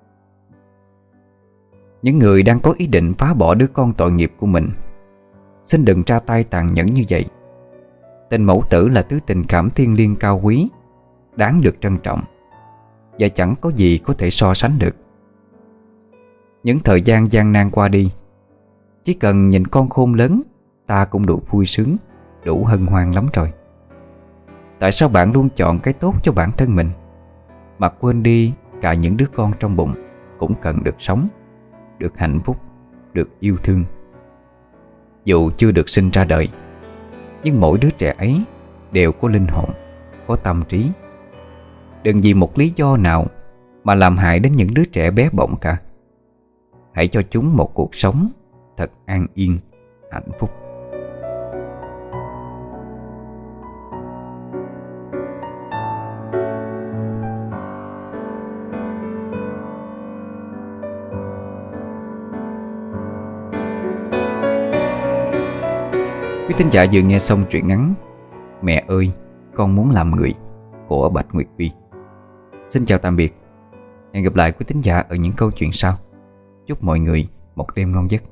[SPEAKER 1] Những người đang có ý định phá bỏ đứa con tội nghiệp của mình, xin đừng ra tay tàn nhẫn như vậy. Tình mẫu tử là thứ tình cảm thiêng liêng cao quý, đáng được trân trọng, và chẳng có gì có thể so sánh được. Những thời gian gian nan qua đi, chỉ cần nhìn con khôn lớn, ta cũng đủ vui sướng, đủ hân hoan lắm rồi. Tại sao bạn luôn chọn cái tốt cho bản thân mình, mà quên đi cả những đứa con trong bụng cũng cần được sống, được hạnh phúc, được yêu thương? Dù chưa được sinh ra đời, nhưng mỗi đứa trẻ ấy đều có linh hồn, có tâm trí. Đừng vì một lý do nào mà làm hại đến những đứa trẻ bé bỏng cả. Hãy cho chúng một cuộc sống thật an yên, hạnh phúc. Quý thính giả vừa nghe xong truyện ngắn Mẹ ơi, con muốn làm người của Bạch Nguyệt Vi. Xin chào tạm biệt. Hẹn gặp lại quý thính giả ở những câu chuyện sau. Chúc mọi người một đêm ngon giấc.